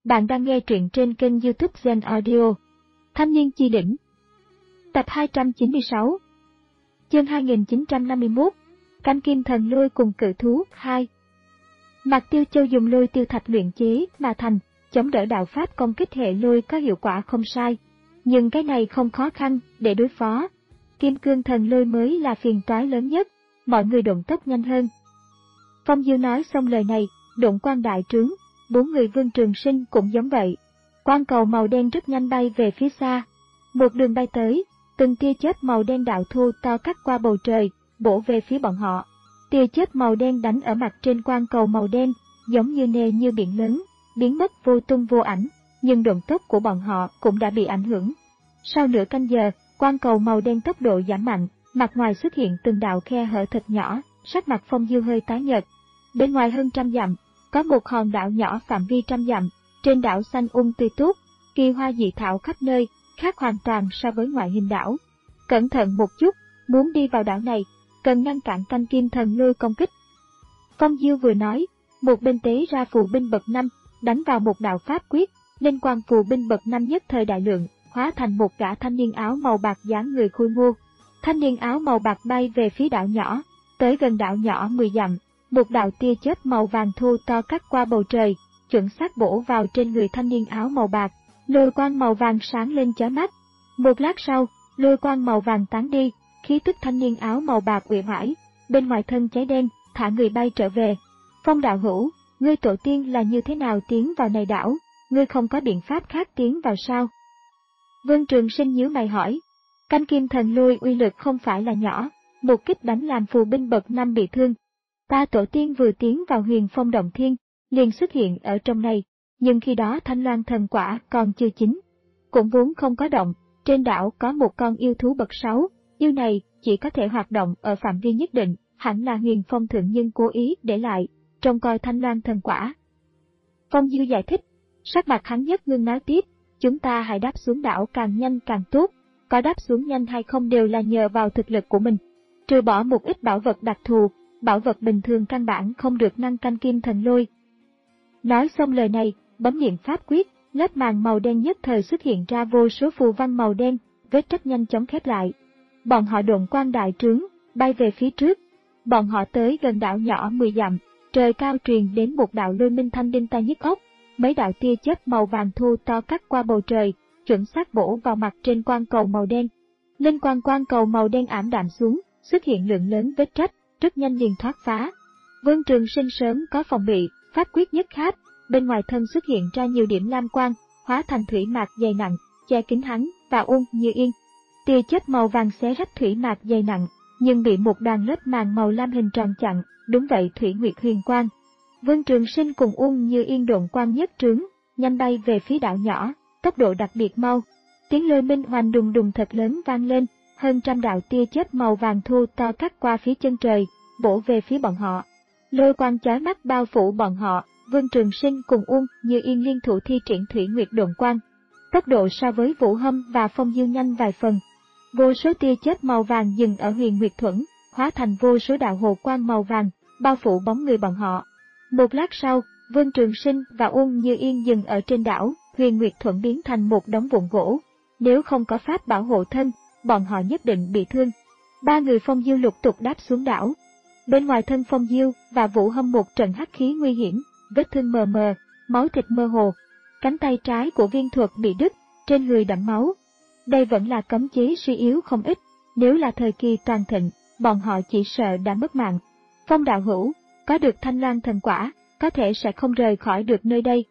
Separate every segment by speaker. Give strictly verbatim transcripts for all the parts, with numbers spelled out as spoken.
Speaker 1: Bạn đang nghe truyện trên kênh YouTube Zen Audio. Thanh niên chi đỉnh. Tập hai trăm chín mươi sáu. Chương hai nghìn chín trăm năm mươi mốt. Canh kim thần lôi cùng cự thú hai. Mạc Tiêu Châu dùng lôi tiêu thạch luyện chế mà thành, chống đỡ đạo pháp công kích hệ lôi có hiệu quả không sai. Nhưng cái này không khó khăn để đối phó. Kim cương thần lôi mới là phiền toái lớn nhất, mọi người độn tốc nhanh hơn. Phong Diêu nói xong lời này, độn quang đại trướng. Bốn người Vương Trường Sinh cũng giống vậy. Quang cầu màu đen rất nhanh bay về phía xa. Một đường bay tới, từng tia chớp màu đen đạo thô to cắt qua bầu trời, bổ về phía bọn họ. Tia chớp màu đen đánh ở mặt trên quang cầu màu đen, giống như nề như biển lớn, biến mất vô tung vô ảnh, nhưng độn tốc của bọn họ cũng đã bị ảnh hưởng. Sau nửa canh giờ, quang cầu màu đen tốc độ giảm mạnh, mặt ngoài xuất hiện từng đạo khe hở thật nhỏ, sắc mặt Phong Diêu hơi tái nhợt. Bên ngoài hơn trăm dặm, có một hòn đảo nhỏ phạm vi trăm dặm, trên đảo xanh um tươi tốt, kỳ hoa dị thảo khắp nơi, khác hoàn toàn so với ngoại hình đảo. Cẩn thận một chút, muốn đi vào đảo này, cần ngăn cản canh kim thần lôi công kích. Phong Diêu vừa nói, một bên tế ra phù binh bậc năm, đánh vào một đạo pháp quyết, linh quang phù binh bậc năm nhất thời đại lượng, hóa thành một gã thanh niên áo màu bạc dáng người khôi ngô. Thanh niên áo màu bạc bay về phía đảo nhỏ, tới gần đảo nhỏ mười dặm. Một đạo tia chớp màu vàng thô to cắt qua bầu trời, chuẩn xác bổ vào trên người thanh niên áo màu bạc, lôi quang màu vàng sáng lên chói mắt. Một lát sau, lôi quang màu vàng tán đi, khí tức thanh niên áo màu bạc uể oải, bên ngoài thân cháy đen, thả người bay trở về. Phong đạo hữu, ngươi tổ tiên là như thế nào tiến vào này đảo, ngươi không có biện pháp khác tiến vào sao? Vương Trường Sinh nhíu mày hỏi. Canh kim thần lôi uy lực không phải là nhỏ, một kích đánh làm phù binh bậc năm bị thương. Ta tổ tiên vừa tiến vào Huyền Phong Động Thiên, liền xuất hiện ở trong này, nhưng khi đó Thanh Loan thần quả còn chưa chín. Cũng vốn không có động, trên đảo có một con yêu thú bậc sáu, yêu này chỉ có thể hoạt động ở phạm vi nhất định, hẳn là Huyền Phong thượng nhân cố ý để lại, trông coi Thanh Loan thần quả. Phong Diêu giải thích, sắc mặt hắn nhất ngưng nói tiếp, chúng ta hãy đáp xuống đảo càng nhanh càng tốt, có đáp xuống nhanh hay không đều là nhờ vào thực lực của mình. Trừ bỏ một ít bảo vật đặc thù, bảo vật bình thường căn bản không được ngăn canh kim thần lôi. Nói xong lời này, bấm niệm pháp quyết, lớp màng màu đen nhất thời xuất hiện ra vô số phù văn màu đen, vết rách nhanh chóng khép lại. Bọn họ độn quang đại trướng, bay về phía trước. Bọn họ tới gần đảo nhỏ mười dặm, trời cao truyền đến một đạo lôi minh thanh đinh tai nhức óc, mấy đạo tia chớp màu vàng thô to cắt qua bầu trời, chuẩn xác bổ vào mặt trên quang cầu màu đen. Linh quang quang cầu màu đen ảm đạm xuống, xuất hiện lượng lớn vết rách, rất nhanh liền thoát phá. Vương Trường Sinh sớm có phòng bị, pháp quyết nhất khát, bên ngoài thân xuất hiện ra nhiều điểm lam quang, hóa thành thủy mạc dày nặng, che kín hắn và Uông Như Yên. Tia chớp màu vàng xé rách thủy mạc dày nặng, nhưng bị một đoàn lớp màng màu lam hình tròn chặn, đúng vậy thủy nguyệt huyền quang. Vương Trường Sinh cùng Uông Như Yên độn quang nhất trướng, nhanh bay về phía đảo nhỏ, tốc độ đặc biệt mau. Tiếng lôi minh hoành đùng đùng thật lớn vang lên. Hơn trăm đạo tia chớp màu vàng thô to cắt qua phía chân trời, bổ về phía bọn họ. Lôi quang chói mắt bao phủ bọn họ, Vương Trường Sinh cùng Uông Như Yên liên thủ thi triển thủy nguyệt độn quang. Tốc độ so với Vũ Hâm và Phong Diêu nhanh vài phần. Vô số tia chớp màu vàng dừng ở Huyền Nguyệt Thuẫn, hóa thành vô số đạo hồ quang màu vàng, bao phủ bóng người bọn họ. Một lát sau, Vương Trường Sinh và Uông Như Yên dừng ở trên đảo, Huyền Nguyệt Thuẫn biến thành một đống vụn gỗ. Nếu không có pháp bảo hộ thân, bọn họ nhất định bị thương. Ba người Phong Diêu lục tục đáp xuống đảo. Bên ngoài thân Phong Diêu và Vũ Hâm một trận hắc khí nguy hiểm, vết thương mờ mờ, máu thịt mơ hồ. Cánh tay trái của Viên Thuật bị đứt, trên người đẫm máu. Đây vẫn là cấm chế suy yếu không ít, nếu là thời kỳ toàn thịnh, bọn họ chỉ sợ đã mất mạng. Phong đạo hữu, có được Thanh Loan thần quả, có thể sẽ không rời khỏi được nơi đây.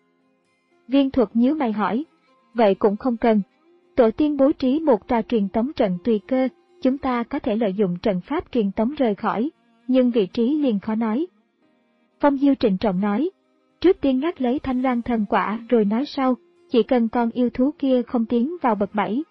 Speaker 1: Viên Thuật nhíu mày hỏi, vậy cũng không cần. Tổ tiên bố trí một tòa truyền tống trận tùy cơ, chúng ta có thể lợi dụng trận pháp truyền tống rời khỏi, nhưng vị trí liền khó nói. Phong Diêu trịnh trọng nói, trước tiên ngắt lấy Thanh Loan thần quả rồi nói sau, chỉ cần con yêu thú kia không tiến vào bậc bảy.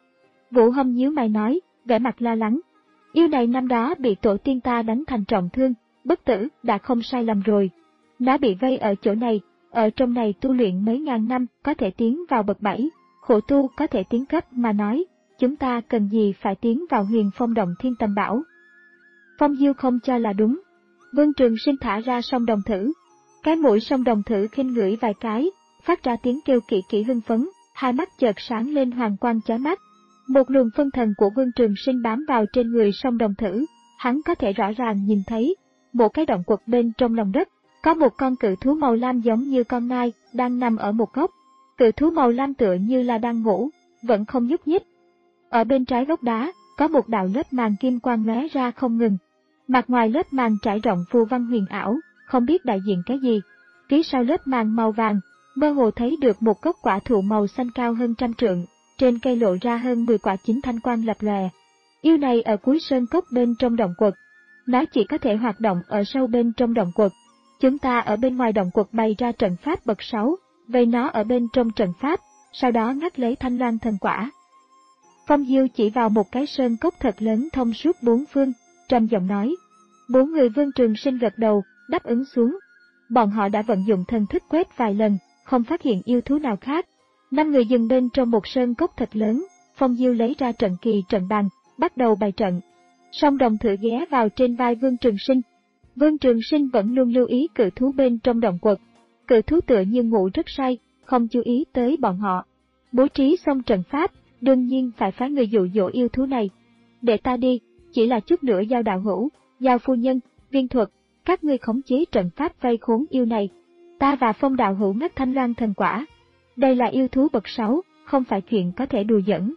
Speaker 1: Vũ Hâm nhíu mày nói, vẻ mặt lo lắng, yêu này năm đó bị tổ tiên ta đánh thành trọng thương, bất tử đã không sai lầm rồi. Nó bị vây ở chỗ này, ở trong này tu luyện mấy ngàn năm có thể tiến vào bậc bảy. Khổ tu có thể tiến cấp mà nói, chúng ta cần gì phải tiến vào Huyền Phong Động Thiên tầm bảo. Phong Diêu không cho là đúng. Vương Trường Sinh thả ra song đồng thử. Cái mũi song đồng thử khinh ngửi vài cái, phát ra tiếng kêu kỵ kỵ hưng phấn, hai mắt chợt sáng lên hoàng quang chói mắt. Một luồng phân thần của Vương Trường Sinh bám vào trên người Song Đồng Thử, hắn có thể rõ ràng nhìn thấy một cái động quật bên trong lòng đất, có một con cự thú màu lam giống như con nai đang nằm ở một góc. Cự thú màu lam tựa như là đang ngủ, vẫn không nhúc nhích. Ở bên trái gốc đá, có một đạo lớp màng kim quang lóe ra không ngừng. Mặt ngoài lớp màng trải rộng phù văn huyền ảo, không biết đại diện cái gì. Phía sau lớp màng màu vàng, mơ hồ thấy được một gốc quả thụ màu xanh cao hơn trăm trượng, trên cây lộ ra hơn mười quả chín thanh quang lập lòe. Yêu này ở cuối sơn cốc bên trong động quật. Nó chỉ có thể hoạt động ở sâu bên trong động quật. Chúng ta ở bên ngoài động quật bày ra trận pháp bậc sáu, vây nó ở bên trong trận pháp, sau đó ngắt lấy thanh loan thần quả. Phong Diêu chỉ vào một cái sơn cốc thật lớn thông suốt bốn phương, trầm giọng nói. Bốn người Vương Trường Sinh gật đầu, đáp ứng xuống. Bọn họ đã vận dụng thần thức quét vài lần, không phát hiện yêu thú nào khác. Năm người dừng bên trong một sơn cốc thật lớn, Phong Diêu lấy ra trận kỳ trận bàn, bắt đầu bày trận. Song Đồng Thử ghé vào trên vai Vương Trường Sinh. Vương Trường Sinh vẫn luôn lưu ý cự thú bên trong động quật. Cự thú tựa như ngủ rất say, không chú ý tới bọn họ. Bố trí xong trận pháp, đương nhiên phải phái người dụ dỗ yêu thú này. Để ta đi, chỉ là chút nữa Giao đạo hữu, Giao phu nhân, Viên Thuật, các ngươi khống chế trận pháp vây khốn yêu này. Ta và Phong đạo hữu ngắt thanh loan thần quả. Đây là yêu thú bậc sáu, không phải chuyện có thể đùa giỡn.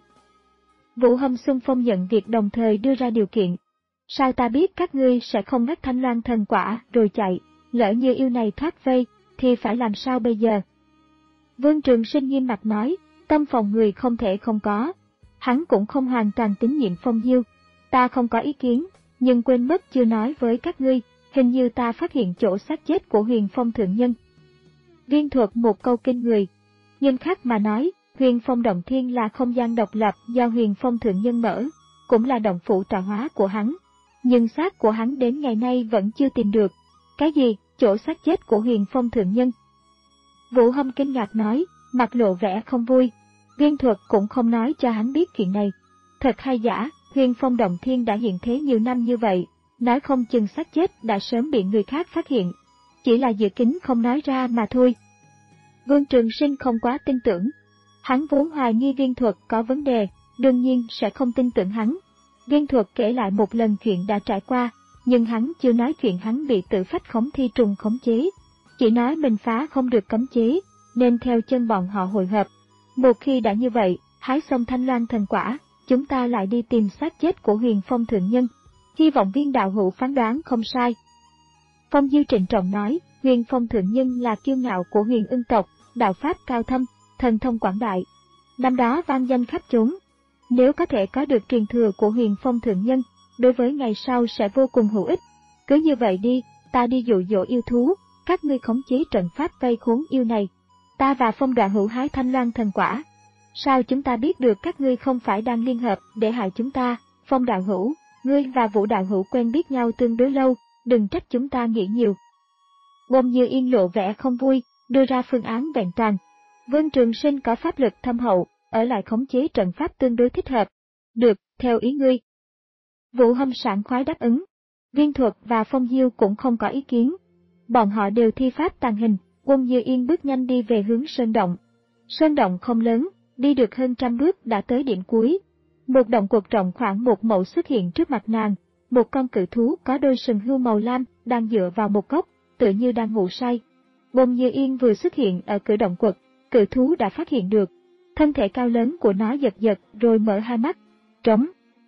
Speaker 1: Vũ Hâm xung phong nhận việc đồng thời đưa ra điều kiện. Sao ta biết các ngươi sẽ không ngắt thanh loan thần quả rồi chạy, lỡ như yêu này thoát vây, thì phải làm sao bây giờ? Vương Trường Sinh nghiêm mặt nói, tâm phòng người không thể không có. Hắn cũng không hoàn toàn tín nhiệm Phong Diêu. Ta không có ý kiến, nhưng quên mất chưa nói với các ngươi, hình như ta phát hiện chỗ xác chết của Huyền Phong Thượng Nhân. Viên Thuật một câu kinh người. Nhưng khác mà nói, Huyền Phong Động Thiên là không gian độc lập do Huyền Phong Thượng Nhân mở, cũng là động phủ tọa hóa của hắn. Nhưng xác của hắn đến ngày nay vẫn chưa tìm được. Cái gì, chỗ xác chết của Huyền Phong Thượng Nhân? Vũ Hâm kinh ngạc nói, mặt lộ vẻ không vui. Viên Thuật cũng không nói cho hắn biết chuyện này. Thật hay giả, Huyền Phong Động Thiên đã hiện thế nhiều năm như vậy, nói không chừng xác chết đã sớm bị người khác phát hiện. Chỉ là giữ kín không nói ra mà thôi. Vương Trường Sinh không quá tin tưởng. Hắn vốn hoài nghi Viên Thuật có vấn đề, đương nhiên sẽ không tin tưởng hắn. Viên Thuật kể lại một lần chuyện đã trải qua, nhưng hắn chưa nói chuyện hắn bị tự phách khống thi trùng khống chế. Chỉ nói mình phá không được cấm chế, nên theo chân bọn họ hội hợp. Một khi đã như vậy, hái xong thanh loan thần quả, chúng ta lại đi tìm xác chết của Huyền Phong Thượng Nhân. Hy vọng Viên đạo hữu phán đoán không sai. Phong Diêu trịnh trọng nói, Huyền Phong Thượng Nhân là kiêu ngạo của Huyền Ưng tộc, đạo pháp cao thâm, thần thông quảng đại. Năm đó vang danh khắp chốn. Nếu có thể có được truyền thừa của Huyền Phong Thượng Nhân, đối với ngày sau sẽ vô cùng hữu ích. Cứ như vậy đi, ta đi dụ dỗ yêu thú, các ngươi khống chế trận pháp vây khốn yêu này. Ta và Phong đạo hữu hái thanh loan thần quả. Sao chúng ta biết được các ngươi không phải đang liên hợp để hại chúng ta? Phong đạo hữu, ngươi và Vũ đạo hữu quen biết nhau tương đối lâu, đừng trách chúng ta nghĩ nhiều. Bông Như Yên lộ vẻ không vui, đưa ra phương án vẹn toàn. Vương Trường Sinh có pháp lực thâm hậu, ở lại khống chế trận pháp tương đối thích hợp. Được, theo ý ngươi. Vũ Hâm sảng khoái đáp ứng. Viên Thuật và Phong Diêu cũng không có ý kiến. Bọn họ đều thi pháp tàng hình, Bông Như Yên bước nhanh đi về hướng sơn động. Sơn động không lớn, đi được hơn trăm bước đã tới điểm cuối. Một động quật rộng khoảng một mẫu xuất hiện trước mặt nàng. Một con cự thú có đôi sừng hươu màu lam đang dựa vào một góc, tựa như đang ngủ say. Bông Như Yên vừa xuất hiện ở cửa động quật, cự thú đã phát hiện được. Thân thể cao lớn của nó giật giật rồi mở hai mắt, trống.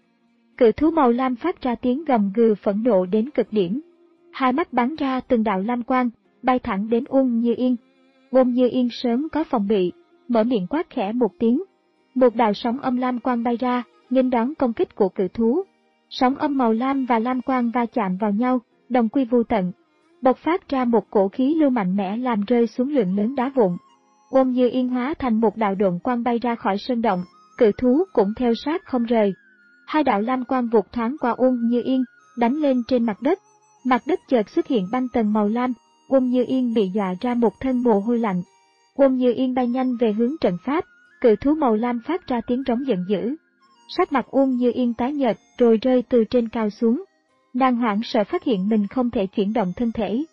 Speaker 1: Cự thú màu lam phát ra tiếng gầm gừ phẫn nộ đến cực điểm. Hai mắt bắn ra từng đạo lam quang, bay thẳng đến Uông Như Yên. Uông Như Yên sớm có phòng bị, mở miệng quát khẽ một tiếng. Một đạo sóng âm lam quang bay ra, nghênh đón công kích của cự thú. Sóng âm màu lam và lam quang va chạm vào nhau, đồng quy vô tận. Bộc phát ra một cổ khí lưu mạnh mẽ làm rơi xuống lượng lớn đá vụn. Uông Như Yên hóa thành một đạo độn quang bay ra khỏi sơn động, cự thú cũng theo sát không rời. Hai đạo lam quang vụt thoáng qua Uông Như Yên, đánh lên trên mặt đất. Mặt đất chợt xuất hiện băng tầng màu lam, Uông Như Yên bị dọa ra một thân mồ hôi lạnh. Uông Như Yên bay nhanh về hướng trận pháp, cự thú màu lam phát ra tiếng trống giận dữ. Sắc mặt Uông Như Yên tái nhợt rồi rơi từ trên cao xuống. Nàng hoảng sợ phát hiện mình không thể chuyển động thân thể.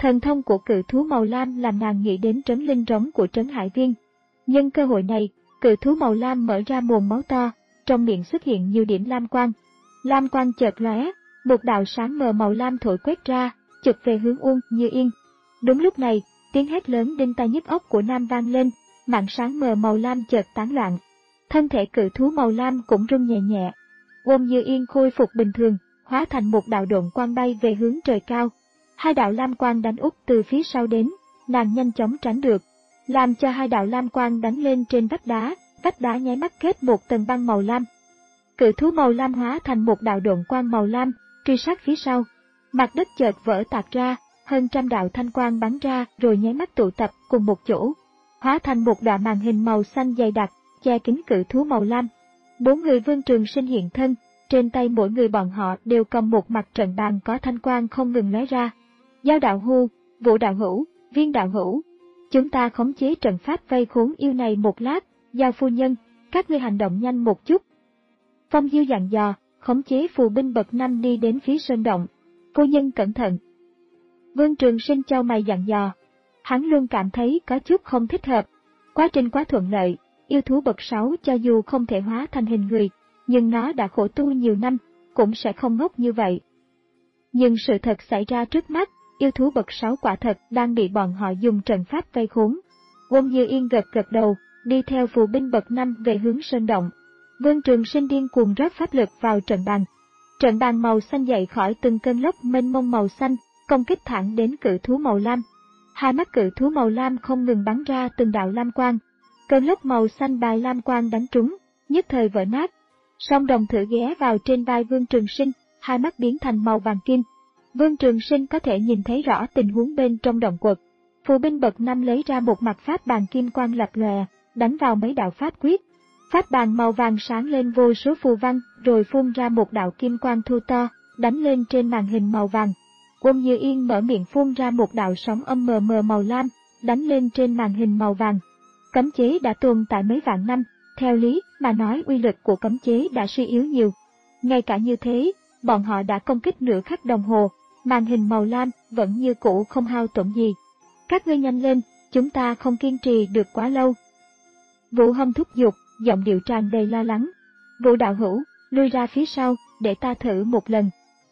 Speaker 1: Thần thông của cự thú màu lam làm nàng nghĩ đến trấn linh rống của Trấn Hải Viên. Nhân cơ hội này, cự thú màu lam mở ra mồm máu to, trong miệng xuất hiện nhiều điểm lam quang. Lam quang chợt lóe, một đạo sáng mờ màu lam thổi quét ra, chụp về hướng Uông Như Yên. Đúng lúc này, tiếng hét lớn đinh tai nhức óc của nam vang lên, màn sáng mờ màu lam chợt tán loạn. Thân thể cự thú màu lam cũng rung nhẹ nhẹ. Uông Như Yên khôi phục bình thường, hóa thành một đạo độn quang bay về hướng trời cao. Hai đạo lam quang đánh úp từ phía sau đến, nàng nhanh chóng tránh được, làm cho hai đạo lam quang đánh lên trên vách đá, vách đá nháy mắt kết một tầng băng màu lam. Cự thú màu lam hóa thành một đạo độn quang màu lam, truy sát phía sau. Mặt đất chợt vỡ tạc ra, hơn trăm đạo thanh quang bắn ra rồi nháy mắt tụ tập cùng một chỗ, hóa thành một đoạn màn hình màu xanh dày đặc, che kín cự thú màu lam. Bốn người Vương Trường Sinh hiện thân, trên tay mỗi người bọn họ đều cầm một mặt trận bàn có thanh quang không ngừng lóe ra. Giao đạo hưu, Vũ đạo hữu, Viên đạo hữu, chúng ta khống chế trận pháp vây khốn yêu này một lát. Giao phu nhân, các ngươi hành động nhanh một chút. Phong Diêu dặn dò, khống chế phù binh bậc năm đi đến phía sơn động. Phu nhân cẩn thận. Vương Trường Sinh chau mày dặn dò. Hắn luôn cảm thấy có chút không thích hợp. Quá trình quá thuận lợi, yêu thú bậc sáu cho dù không thể hóa thành hình người, nhưng nó đã khổ tu nhiều năm, cũng sẽ không ngốc như vậy. Nhưng sự thật xảy ra trước mắt, yêu thú bậc sáu quả thật đang bị bọn họ dùng trận pháp vây khốn. Uông Như Yên gật gật đầu, đi theo phù binh bậc năm về hướng sơn động. Vương Trường Sinh điên cuồng rót pháp lực vào trận bàn. Trận bàn màu xanh dậy khỏi từng cơn lốc mênh mông màu xanh, công kích thẳng đến cự thú màu lam. Hai mắt cự thú màu lam không ngừng bắn ra từng đạo lam quang. Cơn lốc màu xanh bài lam quang đánh trúng, nhất thời vỡ nát. Song đồng thử ghé vào trên vai Vương Trường Sinh, hai mắt biến thành màu vàng kim. Vương Trường Sinh có thể nhìn thấy rõ tình huống bên trong động quật. Phù binh bậc năm lấy ra một mặt pháp bàn kim quang lập lòe, đánh vào mấy đạo pháp quyết. Pháp bàn màu vàng sáng lên vô số phù văn, rồi phun ra một đạo kim quang thu to, đánh lên trên màn hình màu vàng. Uông Như Yên mở miệng phun ra một đạo sóng âm mờ mờ màu lam, đánh lên trên màn hình màu vàng. Cấm chế đã tồn tại mấy vạn năm, theo lý mà nói uy lực của cấm chế đã suy yếu nhiều. Ngay cả như thế, bọn họ đã công kích nửa khắc đồng hồ, màn hình màu lam vẫn như cũ không hao tổn gì. Các ngươi nhanh lên, chúng ta không kiên trì được quá lâu. Vũ Hâm thúc giục, giọng điệu tràn đầy lo lắng. Vũ đạo hữu, lui ra phía sau, để ta thử một lần.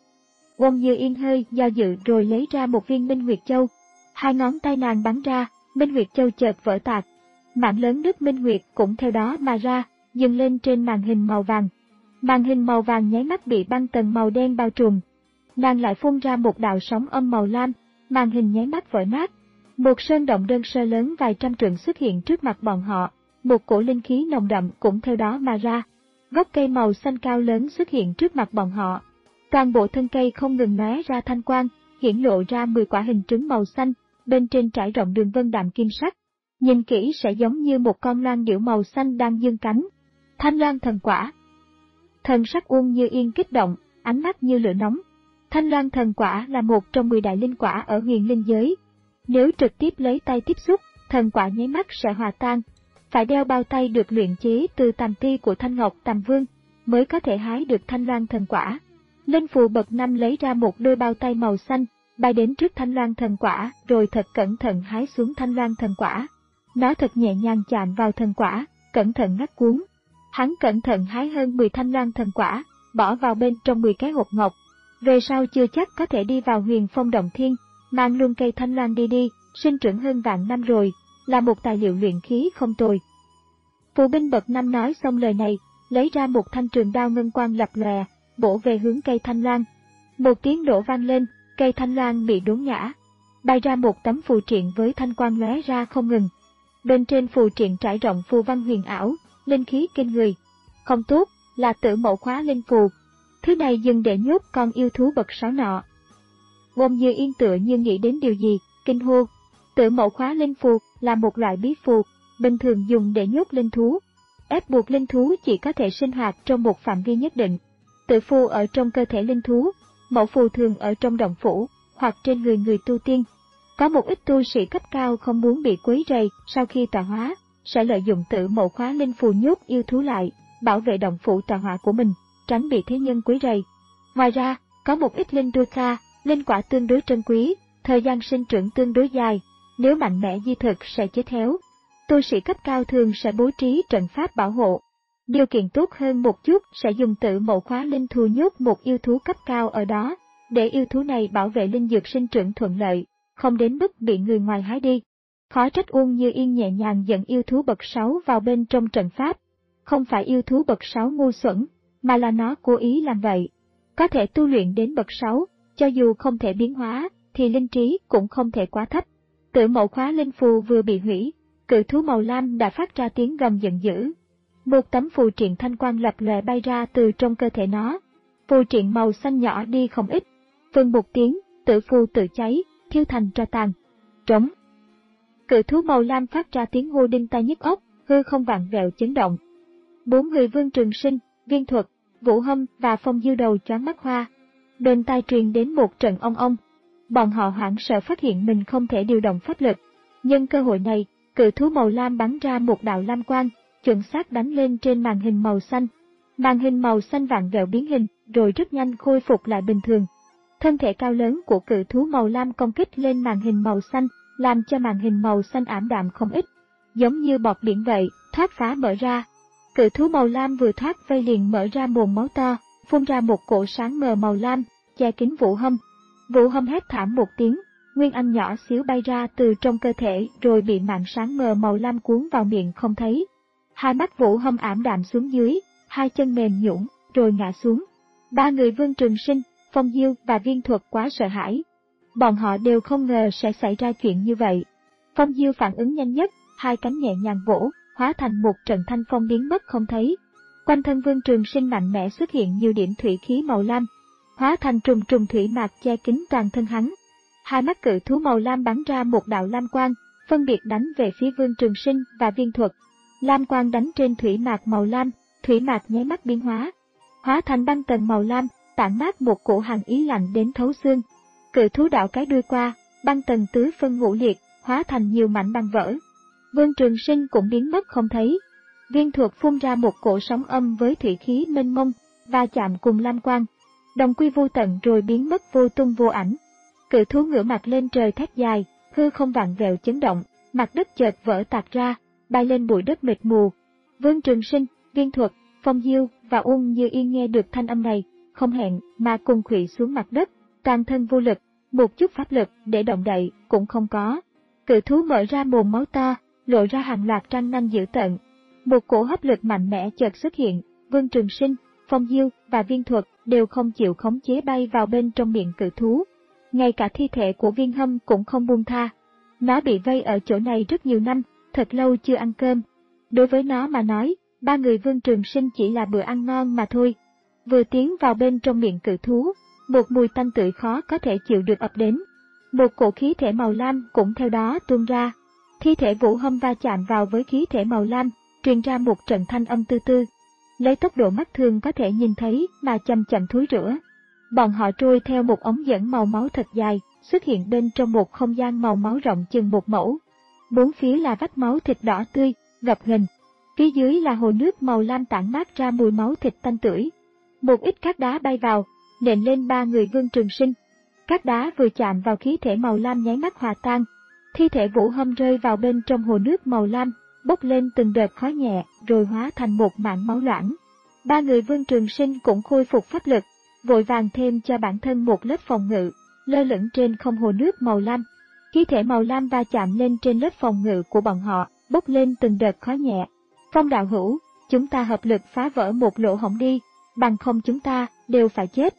Speaker 1: Uông Như Yên hơi do dự rồi lấy ra một viên Minh Nguyệt Châu. Hai ngón tay nàng bắn ra, Minh Nguyệt Châu chợt vỡ tạc. Mảng lớn nước Minh Nguyệt cũng theo đó mà ra, dừng lên trên màn hình màu vàng. Màn hình màu vàng nháy mắt bị băng tầng màu đen bao trùm. Nàng lại phun ra một đạo sóng âm màu lam, màn hình nháy mắt vỡ nát. Một sơn động đơn sơ lớn vài trăm trượng xuất hiện trước mặt bọn họ, một cổ linh khí nồng đậm cũng theo đó mà ra. Gốc cây màu xanh cao lớn xuất hiện trước mặt bọn họ. Toàn bộ thân cây không ngừng lóe ra thanh quang, hiển lộ ra mười quả hình trứng màu xanh, bên trên trải rộng đường vân đạm kim sắc. Nhìn kỹ sẽ giống như một con loan điểu màu xanh đang dương cánh. Thanh loan thần quả. Thần sắc Uông Như Yên kích động, ánh mắt như lửa nóng. Thanh loan thần quả là một trong mười đại linh quả ở huyền linh giới. Nếu trực tiếp lấy tay tiếp xúc, thần quả nháy mắt sẽ hòa tan. Phải đeo bao tay được luyện chế từ tàm ti của Thanh Ngọc Tàm Vương, mới có thể hái được thanh loan thần quả. Linh phù bậc năm lấy ra một đôi bao tay màu xanh, bay đến trước thanh loan thần quả, rồi thật cẩn thận hái xuống thanh loan thần quả. Nó thật nhẹ nhàng chạm vào thần quả, cẩn thận ngắt cuốn. Hắn cẩn thận hái hơn mười thanh loan thần quả, bỏ vào bên trong mười cái hộp ngọc. Về sau chưa chắc có thể đi vào Huyền Phong Động Thiên, mang luôn cây thanh loan đi đi, sinh trưởng hơn vạn năm rồi, là một tài liệu luyện khí không tồi. Phù binh bậc năm nói xong lời này, lấy ra một thanh trường đao ngân quang lập lòe, bổ về hướng cây thanh loan. Một tiếng nổ vang lên, cây thanh loan bị đốn ngã. Bay ra một tấm phù triện với thanh quang lóe ra không ngừng. Bên trên phù triện trải rộng phù văn huyền ảo, linh khí kinh người. Không tốt, là Tử Mẫu khóa linh phù. Thứ này dừng để nhốt con yêu thú bậc sáu nọ. Uông Như Yên tựa như nghĩ đến điều gì, kinh hô. Tử Mẫu khóa linh phù là một loại bí phù, bình thường dùng để nhốt linh thú. Ép buộc linh thú chỉ có thể sinh hoạt trong một phạm vi nhất định. Tử phù ở trong cơ thể linh thú, mẫu phù thường ở trong động phủ, hoặc trên người người tu tiên. Có một ít tu sĩ cấp cao không muốn bị quấy rầy sau khi tọa hóa, sẽ lợi dụng Tử Mẫu khóa linh phù nhốt yêu thú lại, bảo vệ động phủ tọa hóa của mình, tránh bị thế nhân quấy rầy. Ngoài ra, có một ít linh Ruka, linh quả tương đối trân quý, thời gian sinh trưởng tương đối dài, nếu mạnh mẽ di thực sẽ chết héo. Tu sĩ cấp cao thường sẽ bố trí trận pháp bảo hộ. Điều kiện tốt hơn một chút sẽ dùng tự mậu khóa linh thù nhốt một yêu thú cấp cao ở đó, để yêu thú này bảo vệ linh dược sinh trưởng thuận lợi, không đến mức bị người ngoài hái đi. Khó trách Uông Như Yên nhẹ nhàng dẫn yêu thú bậc sáu vào bên trong trận pháp. Không phải yêu thú bậc sáu ngu xuẩn, mà là nó cố ý làm vậy. Có thể tu luyện đến bậc sáu, cho dù không thể biến hóa, thì linh trí cũng không thể quá thấp. Tự mậu khóa linh phù vừa bị hủy, cự thú màu lam đã phát ra tiếng gầm giận dữ. Một tấm phù triện thanh quang lập lòe bay ra từ trong cơ thể nó. Phù triện màu xanh nhỏ đi không ít. Vâng một tiếng, tự phù tự cháy, thiêu thành tro tàn. Trống. Cự thú màu lam phát ra tiếng hô đinh tai nhức óc, hư không vặn vẹo chấn động. Bốn người Vương Trường Sinh, Viên Thuật, Vũ Hâm và Phong Diêu đầu choáng mắt hoa. Bên tai truyền đến một trận ong ong. Bọn họ hoảng sợ phát hiện mình không thể điều động pháp lực. Nhân cơ hội này, cự thú màu lam bắn ra một đạo lam quang, chuẩn xác đánh lên trên màn hình màu xanh. Màn hình màu xanh vặn vẹo biến hình, rồi rất nhanh khôi phục lại bình thường. Thân thể cao lớn của cự thú màu lam công kích lên màn hình màu xanh, làm cho màn hình màu xanh ảm đạm không ít. Giống như bọt biển vậy, thoát phá mở ra. Cự thú màu lam vừa thoát vây liền mở ra mồm máu to, phun ra một cỗ sáng mờ màu lam, che kín Vũ Hâm. Vũ Hâm hét thảm một tiếng, nguyên anh nhỏ xíu bay ra từ trong cơ thể rồi bị màn sáng mờ màu lam cuốn vào miệng không thấy. Hai mắt Vũ Hâm ảm đạm xuống dưới, hai chân mềm nhũn rồi ngã xuống. Ba người Vương Trường Sinh, Phong Diêu và Viên Thuật quá sợ hãi. Bọn họ đều không ngờ sẽ xảy ra chuyện như vậy. Phong Diêu phản ứng nhanh nhất, hai cánh nhẹ nhàng vỗ, hóa thành một trận thanh phong biến mất không thấy. Quanh thân Vương Trường Sinh mạnh mẽ xuất hiện nhiều điểm thủy khí màu lam, hóa thành trùng trùng thủy mạc che kín toàn thân hắn. Hai mắt cự thú màu lam bắn ra một đạo lam quang, phân biệt đánh về phía Vương Trường Sinh và Viên Thuật. Lam quang đánh trên thủy mạc màu lam, thủy mạc nháy mắt biến hóa, hóa thành băng tầng màu lam, tản mát một cổ hàn ý lạnh đến thấu xương. Cự thú đảo cái đuôi qua, băng tầng tứ phân ngũ liệt, hóa thành nhiều mảnh băng vỡ. Vương Trường Sinh cũng biến mất không thấy. Viên Thuật phun ra một cổ sóng âm với thủy khí mênh mông, và chạm cùng lam quang, đồng quy vô tận rồi biến mất vô tung vô ảnh. Cự thú ngửa mặt lên trời thét dài, hư không vặn vẹo chấn động, mặt đất chợt vỡ tạc ra, bay lên bụi đất mịt mù. Vương Trường Sinh, Viên Thuật, Phong Diêu và Uông Như Yên nghe được thanh âm này, không hẹn mà cùng khuỵu xuống mặt đất, toàn thân vô lực, một chút pháp lực để động đậy cũng không có. Cự thú mở ra mồm máu to, lộ ra hàng loạt răng nanh dữ tợn. Một cổ hấp lực mạnh mẽ chợt xuất hiện, Vương Trường Sinh, Phong Diêu và Viên Thuật đều không chịu khống chế bay vào bên trong miệng cự thú. Ngay cả thi thể của Viên Hâm cũng không buông tha. Nó bị vây ở chỗ này rất nhiều năm, thật lâu chưa ăn cơm. Đối với nó mà nói, ba người Vương Trường Sinh chỉ là bữa ăn ngon mà thôi. Vừa tiến vào bên trong miệng cự thú, một mùi tanh tưởi khó có thể chịu được ập đến. Một cổ khí thể màu lam cũng theo đó tuôn ra. Thi thể Vũ Hâm va chạm vào với khí thể màu lam, truyền ra một trận thanh âm tư tư. Lấy tốc độ mắt thường có thể nhìn thấy mà chậm chậm thối rữa. Bọn họ trôi theo một ống dẫn màu máu thật dài, xuất hiện bên trong một không gian màu máu rộng chừng một mẫu. Bốn phía là vách máu thịt đỏ tươi, gập ghềnh. Phía dưới là hồ nước màu lam tản mát ra mùi máu thịt tanh tưởi. Một ít cát đá bay vào, nện lên ba người Vương Trường Sinh. Cát đá vừa chạm vào khí thể màu lam nháy mắt hòa tan. Thi thể Vũ Hâm rơi vào bên trong hồ nước màu lam, bốc lên từng đợt khói nhẹ, rồi hóa thành một mảng máu loãng. Ba người Vương Trường Sinh cũng khôi phục pháp lực, vội vàng thêm cho bản thân một lớp phòng ngự, lơ lửng trên không hồ nước màu lam. Khí thể màu lam va chạm lên trên lớp phòng ngự của bọn họ, bốc lên từng đợt khói nhẹ. Phong đạo hữu, chúng ta hợp lực phá vỡ một lỗ hổng đi, bằng không chúng ta đều phải chết.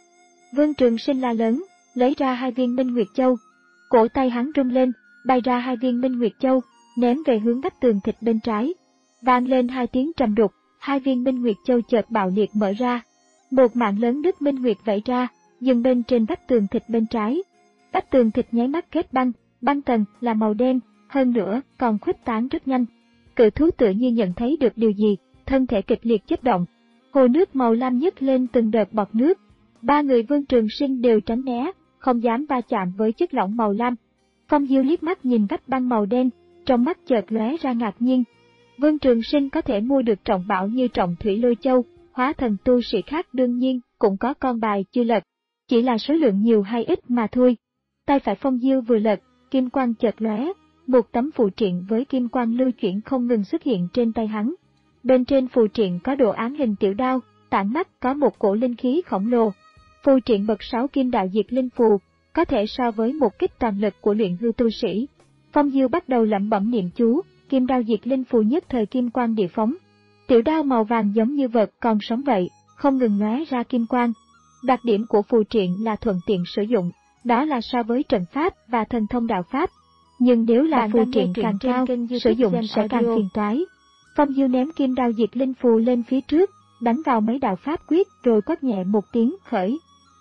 Speaker 1: Vương Trường Sinh la lớn, lấy ra hai viên Minh Nguyệt Châu. Cổ tay hắn rung lên, bay ra hai viên Minh Nguyệt Châu, ném về hướng vách tường thịt bên trái. Vang lên hai tiếng trầm đục, hai viên Minh Nguyệt Châu chợt bạo liệt mở ra. Một mạng lớn đứt Minh Nguyệt vẩy ra, dừng bên trên vách tường thịt bên trái. Vách tường thịt nháy mắt kết băng, băng tầng là màu đen, hơn nữa còn khuếch tán rất nhanh. Cự thú tự nhiên nhận thấy được điều gì, thân thể kịch liệt chớp động. Hồ nước màu lam nhấc lên từng đợt bọt nước. Ba người Vương Trường Sinh đều tránh né, không dám va chạm với chất lỏng màu lam. Phong Diêu liếc mắt nhìn vách băng màu đen, trong mắt chợt lóe ra ngạc nhiên. Vương Trường Sinh có thể mua được trọng bảo như trọng thủy lôi châu, hóa thần tu sĩ khác đương nhiên cũng có con bài chưa lật, chỉ là số lượng nhiều hay ít mà thôi. Tay phải Phong Diêu vừa lật, kim quang chợt lóe, một tấm phù triện với kim quang lưu chuyển không ngừng xuất hiện trên tay hắn. Bên trên phù triện có đồ án hình tiểu đao, tản mắt có một cổ linh khí khổng lồ. Phù triện bậc sáu kim đạo diệt linh phù, có thể so với một kích toàn lực của luyện hư tu sĩ. Phong Diêu bắt đầu lẩm bẩm niệm chú, kim đao diệt linh phù nhất thời kim quang địa phóng. Tiểu đao màu vàng giống như vật còn sống vậy, không ngừng lóe ra kim quang. Đặc điểm của phù triện là thuận tiện sử dụng, đó là so với trận pháp và thần thông đạo pháp. Nhưng nếu là phù triện càng cao, sử dụng sẽ càng phiền toái. Phong Diêu ném kim đao diệt linh phù lên phía trước, đánh vào mấy đạo pháp quyết rồi quát nhẹ một tiếng khởi.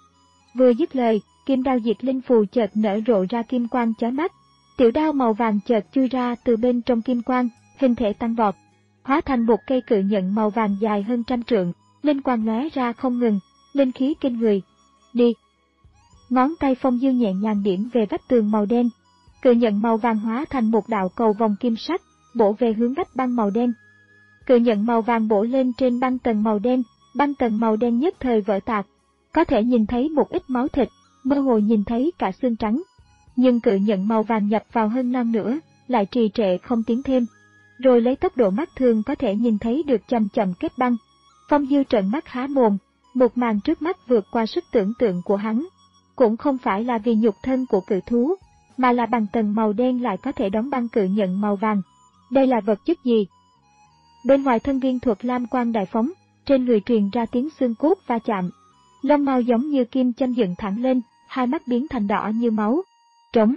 Speaker 1: Vừa dứt lời, kim đao diệt linh phù chợt nở rộ ra kim quang chói mắt. Tiểu đao màu vàng chợt chui ra từ bên trong kim quang, hình thể tăng vọt, hóa thành một cây cự nhận màu vàng dài hơn trăm trượng, linh quang lóe ra không ngừng, linh khí kinh người. Đi! Ngón tay Phong Diêu nhẹ nhàng điểm về vách tường màu đen. Cự nhận màu vàng hóa thành một đạo cầu vòng kim sắc, bổ về hướng vách băng màu đen. Cự nhận màu vàng bổ lên trên băng tầng màu đen, băng tầng màu đen nhất thời vỡ tạc. Có thể nhìn thấy một ít máu thịt, mơ hồ nhìn thấy cả xương trắng. Nhưng cự nhận màu vàng nhập vào hơn non nữa, lại trì trệ không tiến thêm. Rồi lấy tốc độ mắt thường có thể nhìn thấy được chậm chậm kết băng. Phong Diêu trợn mắt há mồm, một màn trước mắt vượt qua sức tưởng tượng của hắn. Cũng không phải là vì nhục thân của cự thú, mà là bằng tầng màu đen lại có thể đóng băng cự nhận màu vàng. Đây là vật chất gì? Bên ngoài thân viên thuật lam quang đại phóng, trên người truyền ra tiếng xương cốt va chạm. Lông mao giống như kim châm dựng thẳng lên, hai mắt biến thành đỏ như máu. Trống.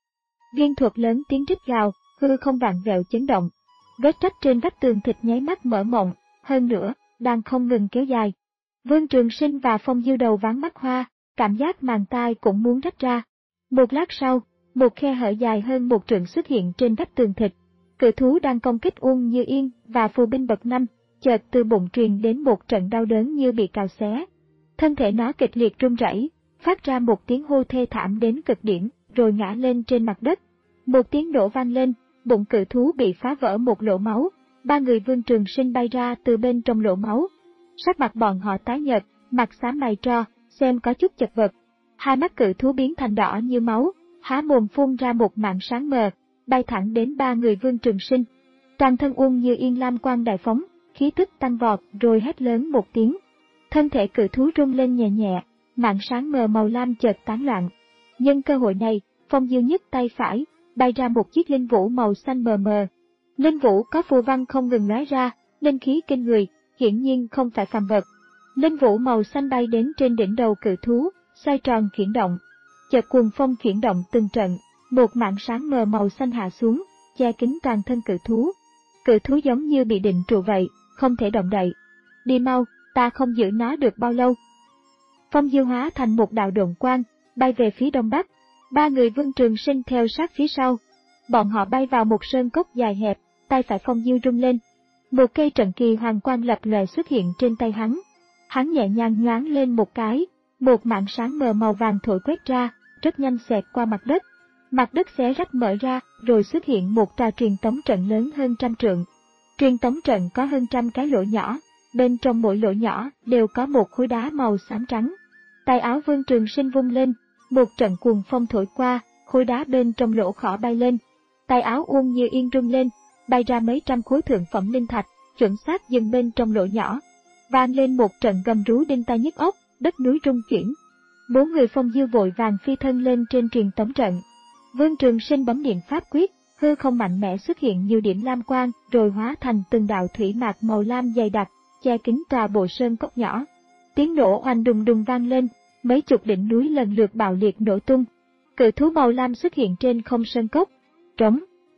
Speaker 1: Viên thuật lớn tiếng rít gào, hư không vặn vẹo chấn động. Vết rách trên vách tường thịt nháy mắt mở mộng, hơn nữa, đang không ngừng kéo dài. Vương Trường Sinh và Phong Diêu đầu váng mắt hoa, cảm giác màng tai cũng muốn rách ra. Một lát sau, một khe hở dài hơn một trượng xuất hiện trên vách tường thịt. Cự thú đang công kích Uông Như Yên và phù binh bậc năm, chợt từ bụng truyền đến một trận đau đớn như bị cào xé. Thân thể nó kịch liệt run rẩy, phát ra một tiếng hô thê thảm đến cực điểm, rồi ngã lên trên mặt đất. Một tiếng nổ vang lên, bụng cự thú bị phá vỡ một lỗ máu, ba người Vương Trường Sinh bay ra từ bên trong lỗ máu. Sắc mặt bọn họ tái nhợt, mặt xám mày tro, xem có chút chật vật. Hai mắt cự thú biến thành đỏ như máu, há mồm phun ra một mảng sáng mờ, bay thẳng đến ba người Vương Trường Sinh. Toàn thân Uông Như Yên lam quang đại phóng, khí tức tăng vọt rồi hét lớn một tiếng. Thân thể cự thú rung lên nhẹ nhẹ, mảng sáng mờ màu lam chợt tán loạn. Nhân cơ hội này, Phong Diêu nhấc tay phải, bay ra một chiếc linh vũ màu xanh mờ mờ. Linh vũ có phù văn không ngừng lóe ra, linh khí kinh người, hiển nhiên không phải phàm vật. Linh vũ màu xanh bay đến trên đỉnh đầu cự thú, xoay tròn chuyển động. Chợt cuồng phong chuyển động từng trận, một mảng sáng mờ màu xanh hạ xuống, che kín toàn thân cự thú. Cự thú giống như bị định trụ vậy, không thể động đậy. Đi mau, ta không giữ nó được bao lâu. Phong Diêu hóa thành một đạo độn quang, bay về phía đông bắc. Ba người Vương Trường Sinh theo sát phía sau. Bọn họ bay vào một sơn cốc dài hẹp, tay phải Phong Diêu rung lên. Một cây trận kỳ hoàng quang lập lòe xuất hiện trên tay hắn. Hắn nhẹ nhàng nhoáng lên một cái, một mảng sáng mờ màu vàng thổi quét ra, rất nhanh xẹt qua mặt đất. Mặt đất xé rách mở ra, rồi xuất hiện một tòa truyền tống trận lớn hơn trăm trượng. Truyền tống trận có hơn trăm cái lỗ nhỏ, bên trong mỗi lỗ nhỏ đều có một khối đá màu xám trắng. Tay áo Vương Trường Sinh vung lên, một trận cuồng phong thổi qua, khối đá bên trong lỗ khỏ bay lên. Tay áo Uông Như Yên rung lên, bay ra mấy trăm khối thượng phẩm linh thạch, chuẩn xác dừng bên trong lỗ nhỏ. Vang lên một trận gầm rú đinh tai nhức óc, đất núi rung chuyển. Bốn người Phong Diêu vội vàng phi thân lên trên truyền tống trận. Vương Trường Sinh bấm niệm pháp quyết, hư không mạnh mẽ xuất hiện nhiều điểm lam quang, rồi hóa thành từng đạo thủy mạc màu lam dày đặc, che kín tòa bộ sơn cốc nhỏ. Tiếng nổ oanh đùng đùng vang lên, mấy chục đỉnh núi lần lượt bạo liệt nổ tung. Cự thú màu lam xuất hiện trên không sơn cốc. Trống.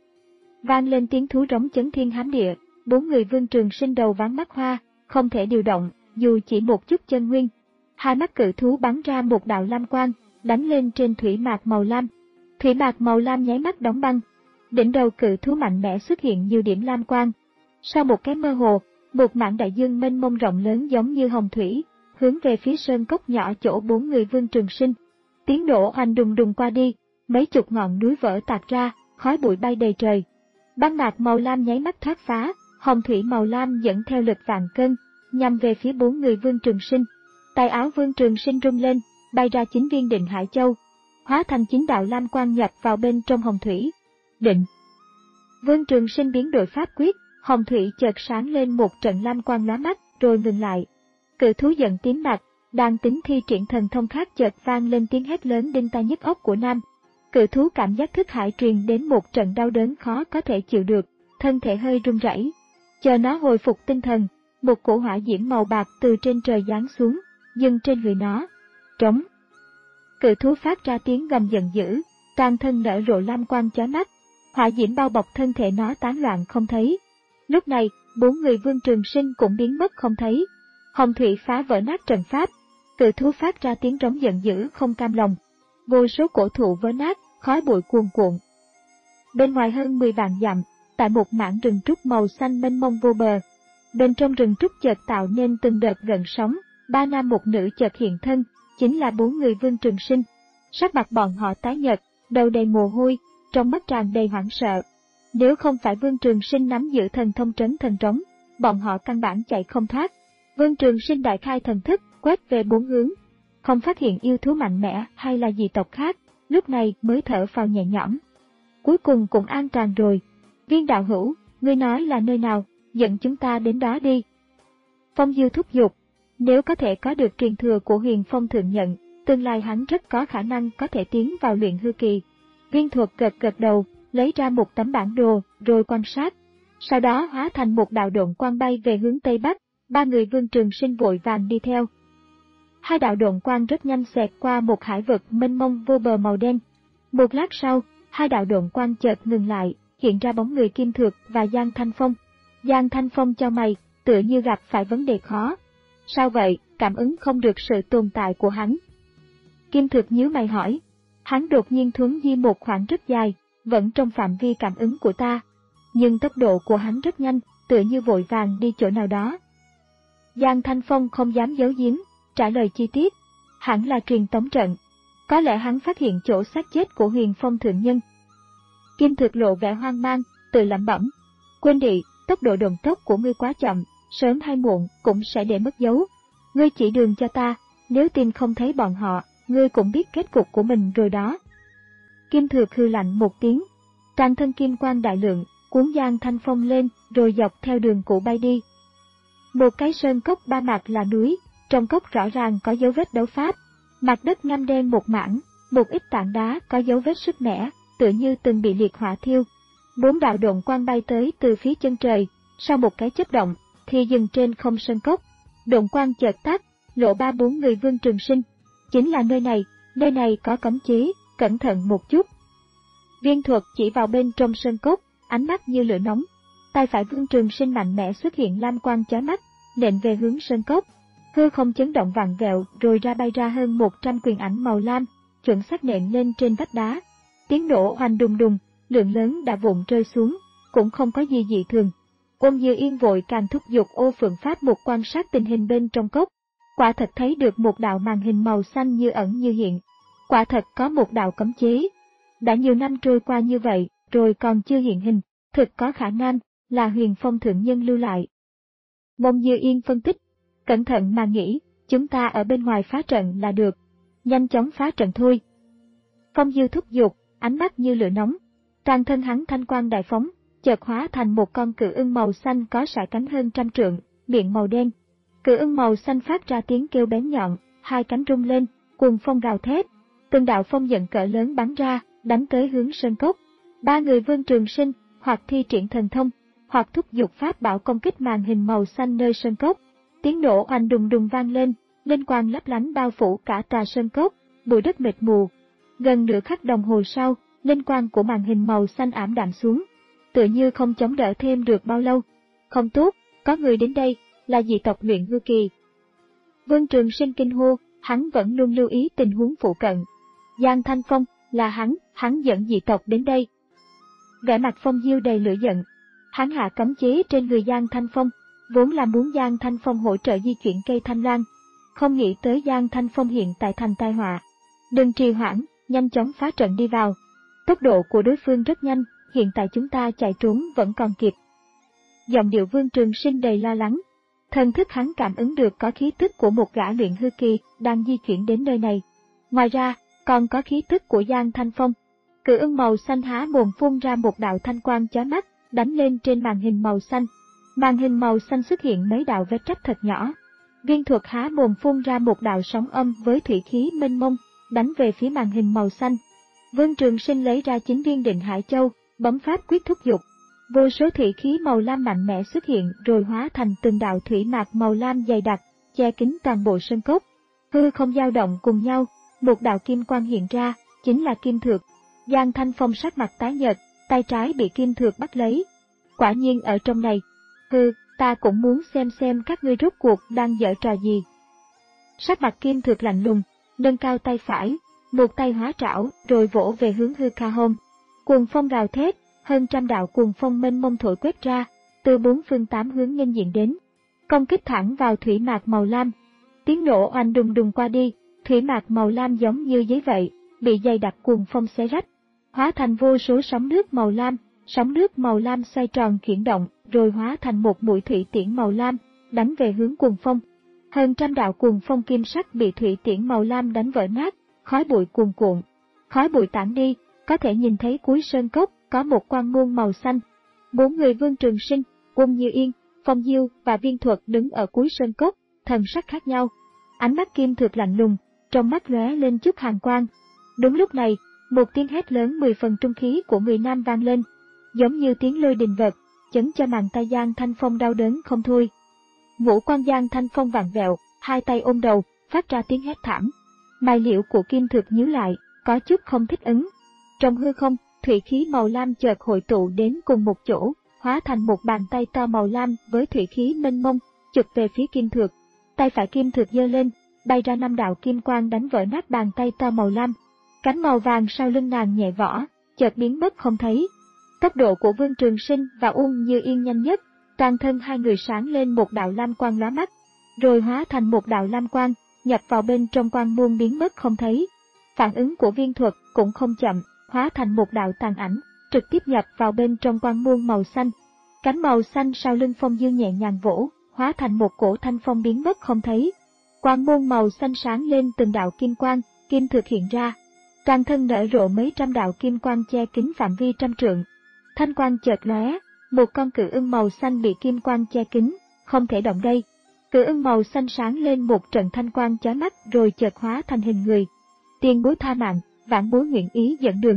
Speaker 1: Vang lên tiếng thú rống chấn thiên hám địa, bốn người Vương Trường Sinh đầu váng mắt hoa, không thể điều động, dù chỉ một chút chân nguyên. Hai mắt cự thú bắn ra một đạo lam quang, đánh lên trên thủy mạc màu lam. Thủy mạc màu lam nháy mắt đóng băng. Đỉnh đầu cự thú mạnh mẽ xuất hiện nhiều điểm lam quang. Sau một cái mơ hồ, một mảng đại dương mênh mông rộng lớn giống như hồng thủy, hướng về phía sơn cốc nhỏ chỗ bốn người Vương Trường Sinh. Tiếng nổ oanh đùng đùng qua đi, mấy chục ngọn núi vỡ tạc ra, khói bụi bay đầy trời. Băng mạc màu lam nháy mắt thoát phá, hồng thủy màu lam dẫn theo lực vạn cân, nhằm về phía bốn người Vương Trường Sinh. Tay áo Vương Trường Sinh rung lên, bay ra chín viên Định Hải Châu. hóa thành chín đạo lam quang nhập vào bên trong hồng thủy. Định. Vương Trường Sinh biến đổi pháp quyết, hồng thủy chợt sáng lên một trận lam quang lóa mắt, rồi ngừng lại. Cự thú giận tím mặt, đang tính thi triển thần thông khác chợt vang lên tiếng hét lớn đinh tai nhức óc của Nam. Cự thú cảm giác thức hải truyền đến một trận đau đớn khó có thể chịu được, thân thể hơi run rẩy. Chờ nó hồi phục tinh thần, một cổ hỏa diễm màu bạc từ trên trời giáng xuống, dừng trên người nó. Trống. Cự thú phát ra tiếng gầm giận dữ, toàn thân nở rộ lam quang chói mắt, hỏa diễm bao bọc thân thể nó tán loạn không thấy. Lúc này, bốn người Vương Trường Sinh cũng biến mất không thấy. Hồng thủy phá vỡ nát trận pháp, cự thú phát ra tiếng trống giận dữ không cam lòng. Vô số cổ thụ vỡ nát, khói bụi cuồn cuộn. Bên ngoài hơn mười vạn dặm, tại một mảng rừng trúc màu xanh mênh mông vô bờ. Bên trong rừng trúc chợt tạo nên từng đợt gợn sóng, ba nam một nữ chợt hiện thân, chính là bốn người Vương Trường Sinh. Sắc mặt bọn họ tái nhợt, đầu đầy mồ hôi, trong mắt tràn đầy hoảng sợ. Nếu không phải Vương Trường Sinh nắm giữ thần thông trấn thần trống, bọn họ căn bản chạy không thoát. Vương Trường Sinh đại khai thần thức, quét về bốn hướng, không phát hiện yêu thú mạnh mẽ hay là dị tộc khác, lúc này mới thở phào nhẹ nhõm. Cuối cùng cũng an toàn rồi. Viên đạo hữu, ngươi nói là nơi nào, dẫn chúng ta đến đó đi. Phong Diêu thúc giục, nếu có thể có được truyền thừa của Huyền Phong Thượng Nhận, tương lai hắn rất có khả năng có thể tiến vào luyện hư kỳ. Viên Thuật gật gật đầu, lấy ra một tấm bản đồ, rồi quan sát. Sau đó hóa thành một đạo độn quang bay về hướng Tây Bắc, ba người Vương Trường Sinh vội vàng đi theo. Hai đạo độn quang rất nhanh xẹt qua một hải vực mênh mông vô bờ màu đen. Một lát sau, hai đạo độn quang chợt ngừng lại, hiện ra bóng người Kim Thược và Giang Thanh Phong. Giang Thanh Phong chau mày, tựa như gặp phải vấn đề khó. Sao vậy, cảm ứng không được sự tồn tại của hắn? Kim Thược nhíu mày hỏi. Hắn đột nhiên thuấn di một khoảng rất dài, vẫn trong phạm vi cảm ứng của ta. Nhưng tốc độ của hắn rất nhanh, tựa như vội vàng đi chỗ nào đó. Giang Thanh Phong không dám giấu giếm, trả lời chi tiết. Hẳn là truyền tống trận. Có lẽ hắn phát hiện chỗ xác chết của Huyền Phong Thượng Nhân. Kim Thực lộ vẻ hoang mang, tự lẩm bẩm. Quên đi, tốc độ độn tốc của ngươi quá chậm, sớm hay muộn cũng sẽ để mất dấu. Ngươi chỉ đường cho ta, nếu tìm không thấy bọn họ, ngươi cũng biết kết cục của mình rồi đó. Kim Thược hư lạnh một tiếng, toàn thân kim quang đại lượng, cuốn Giang Thanh Phong lên, rồi dọc theo đường cũ bay đi. Một cái sơn cốc ba mặt là núi, trong cốc rõ ràng có dấu vết đấu pháp, mặt đất ngăm đen một mảng, một ít tảng đá có dấu vết sức mẻ, tựa như từng bị liệt hỏa thiêu. Bốn đạo độn quang bay tới từ phía chân trời, sau một cái chớp động, thì dừng trên không sơn cốc. Độn quang chợt tắt, lộ ba bốn người Vương Trường Sinh. Chính là nơi này, nơi này có cấm chế, cẩn thận một chút. Viên Thuật chỉ vào bên trong sơn cốc, ánh mắt như lửa nóng. Tay phải Vương Trường Sinh mạnh mẽ xuất hiện lam quang chói mắt, nện về hướng sơn cốc. Hư không chấn động vặn vẹo, rồi ra bay ra hơn một trăm quyền ảnh màu lam, chuẩn xác nện lên trên vách đá. Tiếng nổ hoành đùng đùng, lượng lớn đã vụn rơi xuống, cũng không có gì dị thường. Ôn Như Yên vội càng thúc giục Ô Phượng Pháp một quan sát tình hình bên trong cốc. Quả thật thấy được một đạo màn hình màu xanh như ẩn như hiện. Quả thật có một đạo cấm chế. Đã nhiều năm trôi qua như vậy, rồi còn chưa hiện hình, thực có khả năng là Huyền Phong Thượng Nhân lưu lại. Ôn Như Yên phân tích, cẩn thận mà nghĩ, chúng ta ở bên ngoài phá trận là được. Nhanh chóng phá trận thôi. Phong Diêu thúc giục, ánh mắt như lửa nóng. Toàn thân hắn thanh quang đại phóng, chợt hóa thành một con cự ưng màu xanh có sải cánh hơn trăm trượng, miệng màu đen. Cự ưng màu xanh phát ra tiếng kêu bén nhọn, hai cánh rung lên, cuồng phong gào thét. Từng đạo phong giận cỡ lớn bắn ra, đánh tới hướng sơn cốc. Ba người Vương Trường Sinh, hoặc thi triển thần thông, hoặc thúc giục pháp bảo công kích màn hình màu xanh nơi sơn cốc. Tiếng nổ oanh đùng đùng vang lên, linh quang lấp lánh bao phủ cả tòa sơn cốc, bụi đất mịt mù. Gần nửa khắc đồng hồ sau, linh quang của màn hình màu xanh ảm đạm xuống, tựa như không chống đỡ thêm được bao lâu. Không tốt, có người đến đây, là dị tộc luyện hư kỳ. Vương Trường Sinh kinh hô, hắn vẫn luôn lưu ý tình huống phụ cận. Giang Thanh Phong, là hắn, hắn dẫn dị tộc đến đây. Vẻ mặt Phong Diêu đầy lửa giận. Hắn hạ cấm chế trên người Giang Thanh Phong, vốn là muốn Giang Thanh Phong hỗ trợ di chuyển cây thanh loan. Không nghĩ tới Giang Thanh Phong hiện tại thành tai họa. Đừng trì hoãn, nhanh chóng phá trận đi vào. Tốc độ của đối phương rất nhanh, hiện tại chúng ta chạy trốn vẫn còn kịp. Giọng điệu Vương Trường Sinh đầy lo lắng. Thần thức hắn cảm ứng được có khí tức của một gã luyện hư kỳ đang di chuyển đến nơi này. Ngoài ra, còn có khí tức của Giang Thanh Phong. Cự ưng màu xanh há mồm phun ra một đạo thanh quang chói mắt, đánh lên trên màn hình màu xanh. Màn hình màu xanh xuất hiện mấy đạo vết rách thật nhỏ. Viên thuật há mồm phun ra một đạo sóng âm với thủy khí mênh mông, đánh về phía màn hình màu xanh. Vương Trường Sinh lấy ra chín viên Định Hải Châu, bấm pháp quyết thúc giục. Vô số thủy khí màu lam mạnh mẽ xuất hiện rồi hóa thành từng đạo thủy mạc màu lam dày đặc, che kín toàn bộ sơn cốc. Hư không dao động cùng nhau, một đạo kim quang hiện ra, chính là kim thược. Giang Thanh Phong sắc mặt tái nhợt, tay trái bị kim thược bắt lấy. Quả nhiên ở trong này. Hừ, ta cũng muốn xem xem các ngươi rốt cuộc đang giở trò gì. Sắc mặt kim thược lạnh lùng, nâng cao tay phải, một tay hóa trảo rồi vỗ về hướng hư ca hôn. Cuồng phong gào thét, hơn trăm đạo cuồng phong mênh mông thổi quét ra, từ bốn phương tám hướng nghênh diện đến, công kích thẳng vào thủy mạc màu lam. Tiếng nổ oanh đùng đùng qua đi, thủy mạc màu lam giống như giấy vậy, bị dày đặc cuồng phong xé rách, hóa thành vô số sóng nước màu lam. Sóng nước màu lam xoay tròn chuyển động, rồi hóa thành một mũi thủy tiễn màu lam, đánh về hướng cuồng phong. Hơn trăm đạo cuồng phong kim sắc bị thủy tiễn màu lam đánh vỡ nát, khói bụi cuồn cuộn. Khói bụi tản đi, có thể nhìn thấy cuối sơn cốc có một quan môn màu xanh. Bốn người Vương Trường Sinh, Uông Như Yên, Phong Diêu và Viên Thuật đứng ở cuối sơn cốc, thần sắc khác nhau. Ánh mắt kim thực lạnh lùng, trong mắt lóe lên chút hàn quang. Đúng lúc này, một tiếng hét lớn mười phần trung khí của người nam vang lên, giống như tiếng lôi đình vật, chấn cho màn tay Giang Thanh Phong đau đớn không thôi. Ngũ quan Giang Thanh Phong vặn vẹo, hai tay ôm đầu, phát ra tiếng hét thảm. Mày liễu của kim thực nhíu lại, có chút không thích ứng. Trong hư không, thủy khí màu lam chợt hội tụ đến cùng một chỗ, hóa thành một bàn tay to màu lam với thủy khí mênh mông, chụp về phía kim thực. Tay phải kim thực giơ lên, bay ra năm đạo kim quang đánh vỡ nát bàn tay to màu lam. Cánh màu vàng sau lưng nàng nhẹ võ, chợt biến mất không thấy. Tốc độ của Vương Trường Sinh và Uông Như Yên nhanh nhất, toàn thân hai người sáng lên một đạo lam quang lóa mắt, rồi hóa thành một đạo lam quang, nhập vào bên trong quang môn biến mất không thấy. Phản ứng của Viên Thuật cũng không chậm, hóa thành một đạo tàn ảnh, trực tiếp nhập vào bên trong quang môn màu xanh. Cánh màu xanh sau lưng Phong Dương nhẹ nhàng vỗ, hóa thành một cổ thanh phong biến mất không thấy. Quang môn màu xanh sáng lên từng đạo kim quang, kim thực hiện ra. Toàn thân nở rộ mấy trăm đạo kim quang che kín phạm vi trăm trượng. Thanh quang chợt lóe, một con cự ưng màu xanh bị kim quang che kín, không thể động đây. Cự ưng màu xanh sáng lên một trận thanh quang chói mắt rồi chợt hóa thành hình người. Tiền bối tha mạng, vãn bối nguyện ý dẫn đường.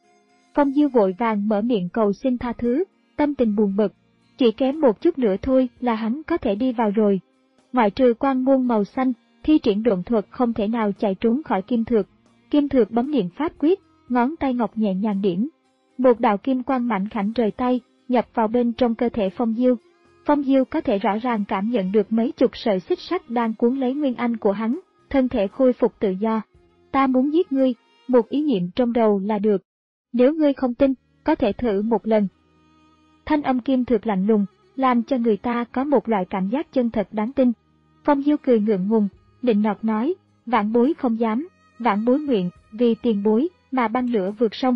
Speaker 1: Phong Diêu vội vàng mở miệng cầu xin tha thứ, tâm tình buồn bực. Chỉ kém một chút nữa thôi là hắn có thể đi vào rồi. Ngoại trừ quang môn màu xanh, thi triển độn thuật không thể nào chạy trốn khỏi kim thược. Kim thược bấm niệm pháp quyết, ngón tay ngọc nhẹ nhàng điểm. Một đạo kim quang mạnh khảnh rời tay, nhập vào bên trong cơ thể Phong Diêu. Phong Diêu có thể rõ ràng cảm nhận được mấy chục sợi xích sắt đang cuốn lấy nguyên anh của hắn, thân thể khôi phục tự do. Ta muốn giết ngươi, một ý niệm trong đầu là được. Nếu ngươi không tin, có thể thử một lần. Thanh âm kim thược lạnh lùng, làm cho người ta có một loại cảm giác chân thật đáng tin. Phong Diêu cười ngượng ngùng, nịnh nọt nói, vãn bối không dám, vãn bối nguyện, vì tiền bối, mà băng lửa vượt sông.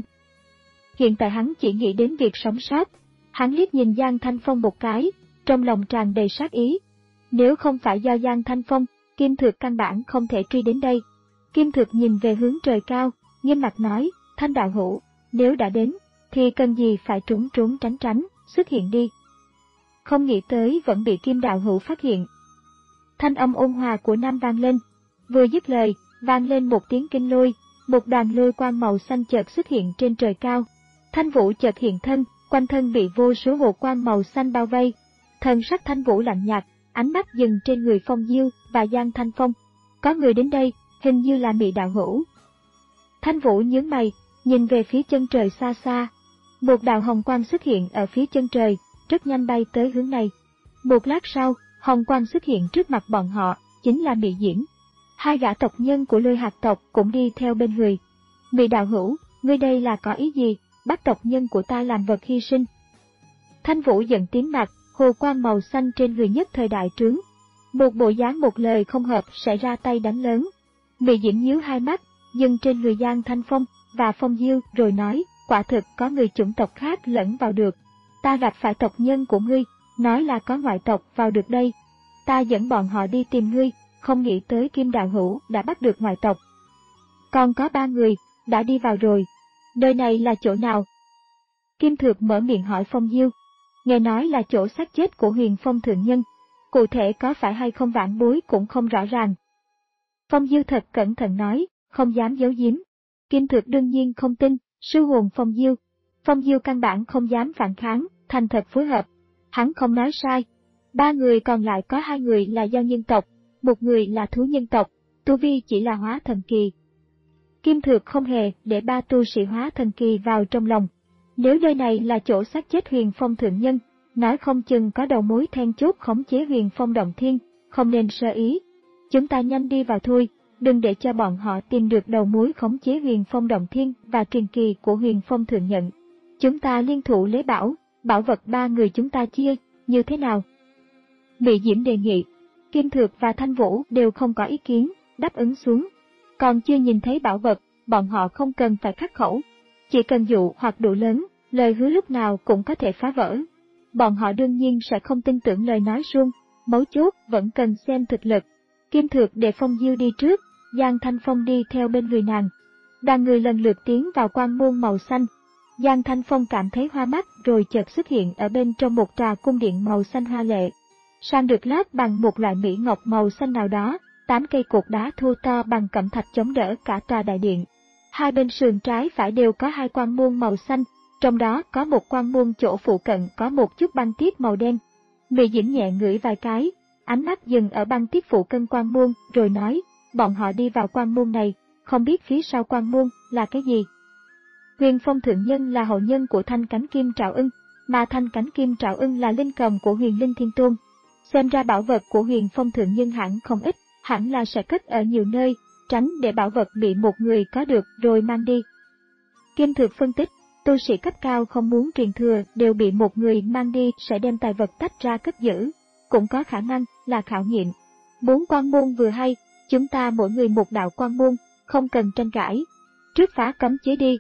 Speaker 1: Hiện tại hắn chỉ nghĩ đến việc sống sót. Hắn liếc nhìn Giang Thanh Phong một cái, trong lòng tràn đầy sát ý. Nếu không phải do Giang Thanh Phong, Kim Thược căn bản không thể truy đến đây. Kim Thược nhìn về hướng trời cao, nghiêm mặt nói, Thanh đạo hữu, nếu đã đến, thì cần gì phải trốn trốn tránh tránh, xuất hiện đi. Không nghĩ tới vẫn bị Kim đạo hữu phát hiện. Thanh âm ôn hòa của Nam vang lên. Vừa dứt lời, vang lên một tiếng kinh lôi, một đoàn lôi quang màu xanh chợt xuất hiện trên trời cao. Thanh Vũ chợt hiện thân, quanh thân bị vô số hồ quang màu xanh bao vây. Thần sắc Thanh Vũ lạnh nhạt, ánh mắt dừng trên người Phong Diêu và Giang Thanh Phong. Có người đến đây, hình như là Mị đạo hữu. Thanh Vũ nhướng mày, nhìn về phía chân trời xa xa. Một đạo hồng quang xuất hiện ở phía chân trời, rất nhanh bay tới hướng này. Một lát sau, hồng quang xuất hiện trước mặt bọn họ, chính là Mị Diễm. Hai gã tộc nhân của Lôi Hạt tộc cũng đi theo bên người. Mị đạo hữu, ngươi đây là có ý gì, bắt tộc nhân của ta làm vật hy sinh? Thanh Vũ giận tím mặt, hồ quang màu xanh trên người nhất thời đại trướng. Một bộ dáng một lời không hợp sẽ ra tay đánh lớn. Mị Diễm nhíu hai mắt, dừng trên người Giang Thanh Phong và Phong Diêu rồi nói, quả thực có người chủng tộc khác lẫn vào được. Ta gặp phải tộc nhân của ngươi, nói là có ngoại tộc vào được đây. Ta dẫn bọn họ đi tìm ngươi, không nghĩ tới Kim đạo hữu đã bắt được ngoại tộc. Còn có ba người, đã đi vào rồi. Nơi này là chỗ nào? Kim Thược mở miệng hỏi Phong Diêu. Nghe nói là chỗ xác chết của Huyền Phong thượng nhân. Cụ thể có phải hay không vãn bối cũng không rõ ràng. Phong Diêu thật cẩn thận nói, không dám giấu giếm. Kim Thược đương nhiên không tin, sư hồn Phong Diêu. Phong Diêu căn bản không dám phản kháng, thành thật phối hợp. Hắn không nói sai. Ba người còn lại có hai người là do nhân tộc, một người là thú nhân tộc, tu vi chỉ là hóa thần kỳ. Kim Thược không hề để ba tu sĩ hóa thần kỳ vào trong lòng. Nếu nơi này là chỗ xác chết Huyền Phong thượng nhân, nói không chừng có đầu mối then chốt khống chế Huyền Phong động thiên, không nên sơ ý. Chúng ta nhanh đi vào thôi, đừng để cho bọn họ tìm được đầu mối khống chế Huyền Phong động thiên và truyền kỳ của Huyền Phong thượng nhận. Chúng ta liên thủ lấy bảo, bảo vật ba người chúng ta chia, như thế nào? Mỹ Diễm đề nghị. Kim Thược và Thanh Vũ đều không có ý kiến, đáp ứng xuống. Còn chưa nhìn thấy bảo vật, bọn họ không cần phải khắc khẩu. Chỉ cần dụ hoặc đủ lớn, lời hứa lúc nào cũng có thể phá vỡ. Bọn họ đương nhiên sẽ không tin tưởng lời nói suông, mấu chốt vẫn cần xem thực lực. Kim Thược để Phong Diêu đi trước, Giang Thanh Phong đi theo bên người nàng. Đoàn người lần lượt tiến vào quan môn màu xanh. Giang Thanh Phong cảm thấy hoa mắt rồi chợt xuất hiện ở bên trong một trà cung điện màu xanh hoa lệ. Sàn được lát bằng một loại mỹ ngọc màu xanh nào đó, tám cây cột đá thô to bằng cẩm thạch chống đỡ cả tòa đại điện. Hai bên sườn trái phải đều có hai quan môn màu xanh, trong đó có một quan môn chỗ phụ cận có một chút băng tiết màu đen. Mỹ Diễm nhẹ ngửi vài cái, ánh mắt dừng ở băng tiết phụ cân quan môn, rồi nói, bọn họ đi vào quan môn này, không biết phía sau quan môn là cái gì. Huyền Phong thượng nhân là hậu nhân của Thanh Cánh Kim Trảo Ưng, mà Thanh Cánh Kim Trảo Ưng là linh cầm của Huyền Linh Thiên Tôn. Xem ra bảo vật của Huyền Phong thượng nhân hẳn không ít, hẳn là sẽ cất ở nhiều nơi, tránh để bảo vật bị một người có được rồi mang đi. Kim Thược phân tích, tu sĩ cấp cao không muốn truyền thừa đều bị một người mang đi sẽ đem tài vật tách ra cất giữ, cũng có khả năng là khảo nghiệm. Muốn quan môn vừa hay, chúng ta mỗi người một đạo quan môn, không cần tranh cãi. Trước phá cấm chế đi.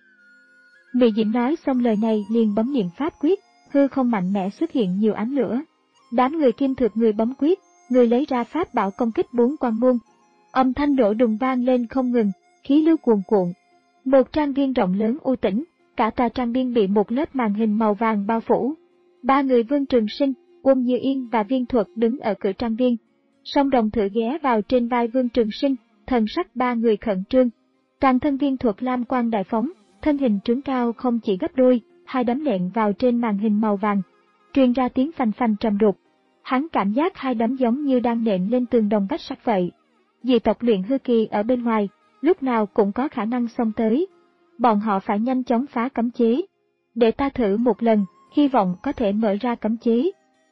Speaker 1: Mỹ Diễm nói xong lời này liền bấm niệm pháp quyết, hư không mạnh mẽ xuất hiện nhiều ánh lửa. Đám người Kim Thược người bấm quyết, người lấy ra pháp bảo công kích bốn quan môn. Âm thanh nổ đùng vang lên không ngừng, khí lưu cuồn cuộn. Một trang viên rộng lớn u tĩnh, cả tòa trang viên bị một lớp màn hình màu vàng bao phủ. Ba người Vương Trường Sinh, Uông Như Yên và Viên Thuật đứng ở cửa trang viên. Song Đồng Thử ghé vào trên vai Vương Trường Sinh, thần sắc ba người khẩn trương. Toàn thân Viên Thuật lam quang đại phóng, thân hình trướng cao không chỉ gấp đôi, hai đấm nện vào trên màn hình màu vàng, truyền ra tiếng phanh phanh trầm đục. Hắn cảm giác hai đấm giống như đang nện lên tường đồng vách sắt vậy. Dị tộc luyện hư kỳ ở bên ngoài, lúc nào cũng có khả năng xông tới. Bọn họ phải nhanh chóng phá cấm chế. Để ta thử một lần, hy vọng có thể mở ra cấm chế.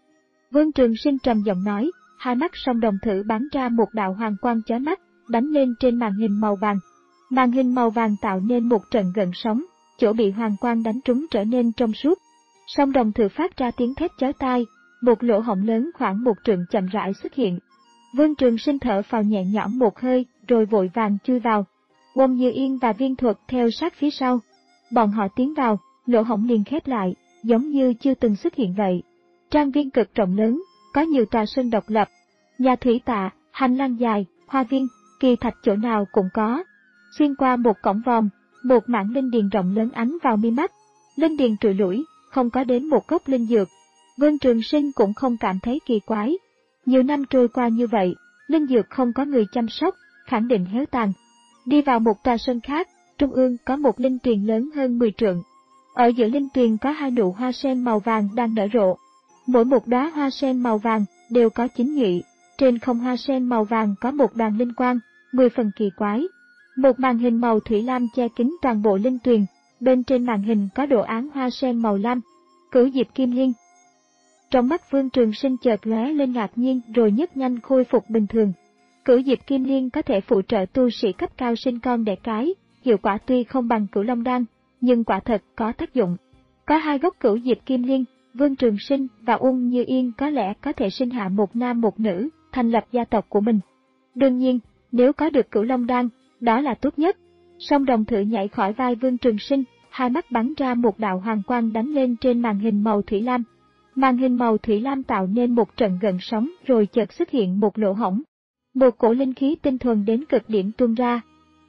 Speaker 1: Vương Trường Sinh trầm giọng nói, hai mắt Song Đồng Thử bắn ra một đạo hoàng quang chói mắt, đánh lên trên màn hình màu vàng. Màn hình màu vàng tạo nên một trận gợn sóng, chỗ bị hoàng quang đánh trúng trở nên trong suốt. Song Đồng Thử phát ra tiếng thét chói tai, một lỗ hổng lớn khoảng một trượng chậm rãi xuất hiện. Vương Trường Sinh thở phào nhẹ nhõm một hơi, rồi vội vàng chui vào. Uông Như Yên và Viên Thuật theo sát phía sau. Bọn họ tiến vào, lỗ hổng liền khép lại, giống như chưa từng xuất hiện vậy. Trang viên cực rộng lớn, có nhiều tòa sân độc lập, nhà thủy tạ, hành lang dài, hoa viên, kỳ thạch chỗ nào cũng có. Xuyên qua một cổng vòm, một mảng linh điền rộng lớn ánh vào mi mắt. Linh điền trụi lủi, không có đến một gốc linh dược. Vương Trường Sinh cũng không cảm thấy kỳ quái. Nhiều năm trôi qua như vậy, linh dược không có người chăm sóc, khẳng định héo tàn. Đi vào một tòa sân khác, trung ương có một linh tuyền lớn hơn mười trượng. Ở giữa linh tuyền có hai nụ hoa sen màu vàng đang nở rộ. Mỗi một đóa hoa sen màu vàng đều có chín nhụy, trên không hoa sen màu vàng có một đoàn linh quang, mười phần kỳ quái. Một màn hình màu thủy lam che kín toàn bộ linh tuyền, bên trên màn hình có đồ án hoa sen màu lam, Cửu Diệp Kim Liên. Trong mắt Vương Trường Sinh chợt lóe lên ngạc nhiên rồi nhất nhanh khôi phục bình thường. Cửu Diệp Kim Liên có thể phụ trợ tu sĩ cấp cao sinh con đẻ cái, hiệu quả tuy không bằng Cửu Long Đan, nhưng quả thật có tác dụng. Có hai gốc Cửu Diệp Kim Liên, Vương Trường Sinh và Uông Như Yên có lẽ có thể sinh hạ một nam một nữ, thành lập gia tộc của mình. Đương nhiên, nếu có được Cửu Long Đan, đó là tốt nhất. Song Đồng Thử nhảy khỏi vai Vương Trường Sinh, hai mắt bắn ra một đạo hoàng quang đánh lên trên màn hình màu thủy lam. Màn hình màu thủy lam tạo nên một trận gợn sóng rồi chợt xuất hiện một lỗ hổng. Một cổ linh khí tinh thuần đến cực điểm tuôn ra.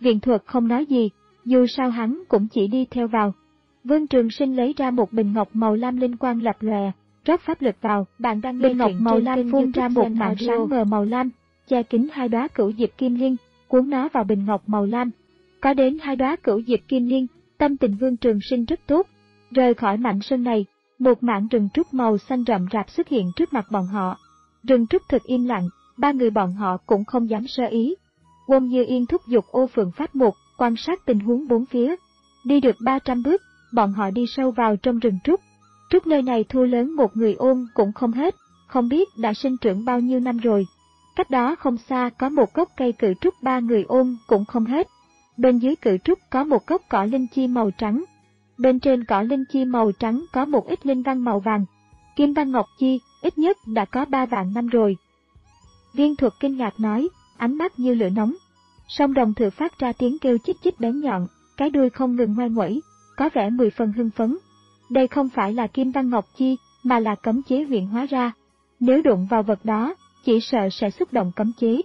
Speaker 1: Viện Thuật không nói gì, dù sao hắn cũng chỉ đi theo vào. Vương Trường Sinh lấy ra một bình ngọc màu lam linh quang lập lòe, rót pháp lực vào. Bạn đang nghe ngọc màu lam phun ra một mảng sáng mờ màu lam, che kín hai đóa cửu diệp kim liên, cuốn nó vào bình ngọc màu lam. Có đến hai đóa cửu diệp kim liên, tâm tình Vương Trường Sinh rất tốt. Rời khỏi mảnh sơn này, một mảng rừng trúc màu xanh rậm rạp xuất hiện trước mặt bọn họ. Rừng trúc thực im lặng, ba người bọn họ cũng không dám sơ ý. Wong Như Yên thúc giục Ô Phượng Pháp Mục, quan sát tình huống bốn phía. Đi được ba trăm bước, bọn họ đi sâu vào trong rừng trúc. Trúc nơi này thu lớn một người ôm cũng không hết, không biết đã sinh trưởng bao nhiêu năm rồi. Cách đó không xa có một gốc cây cự trúc ba người ôm cũng không hết. Bên dưới cự trúc có một gốc cỏ linh chi màu trắng. Bên trên cỏ linh chi màu trắng có một ít linh văn màu vàng. Kim văn ngọc chi, ít nhất đã có ba vạn năm rồi. Viên Thuật kinh ngạc nói, ánh mắt như lửa nóng. Song đồng thừa phát ra tiếng kêu chích chích bén nhọn, cái đuôi không ngừng ngoe nguẩy, có vẻ mười phần hưng phấn. Đây không phải là kim văn ngọc chi, mà là cấm chế luyện hóa ra. Nếu đụng vào vật đó, chỉ sợ sẽ xúc động cấm chế.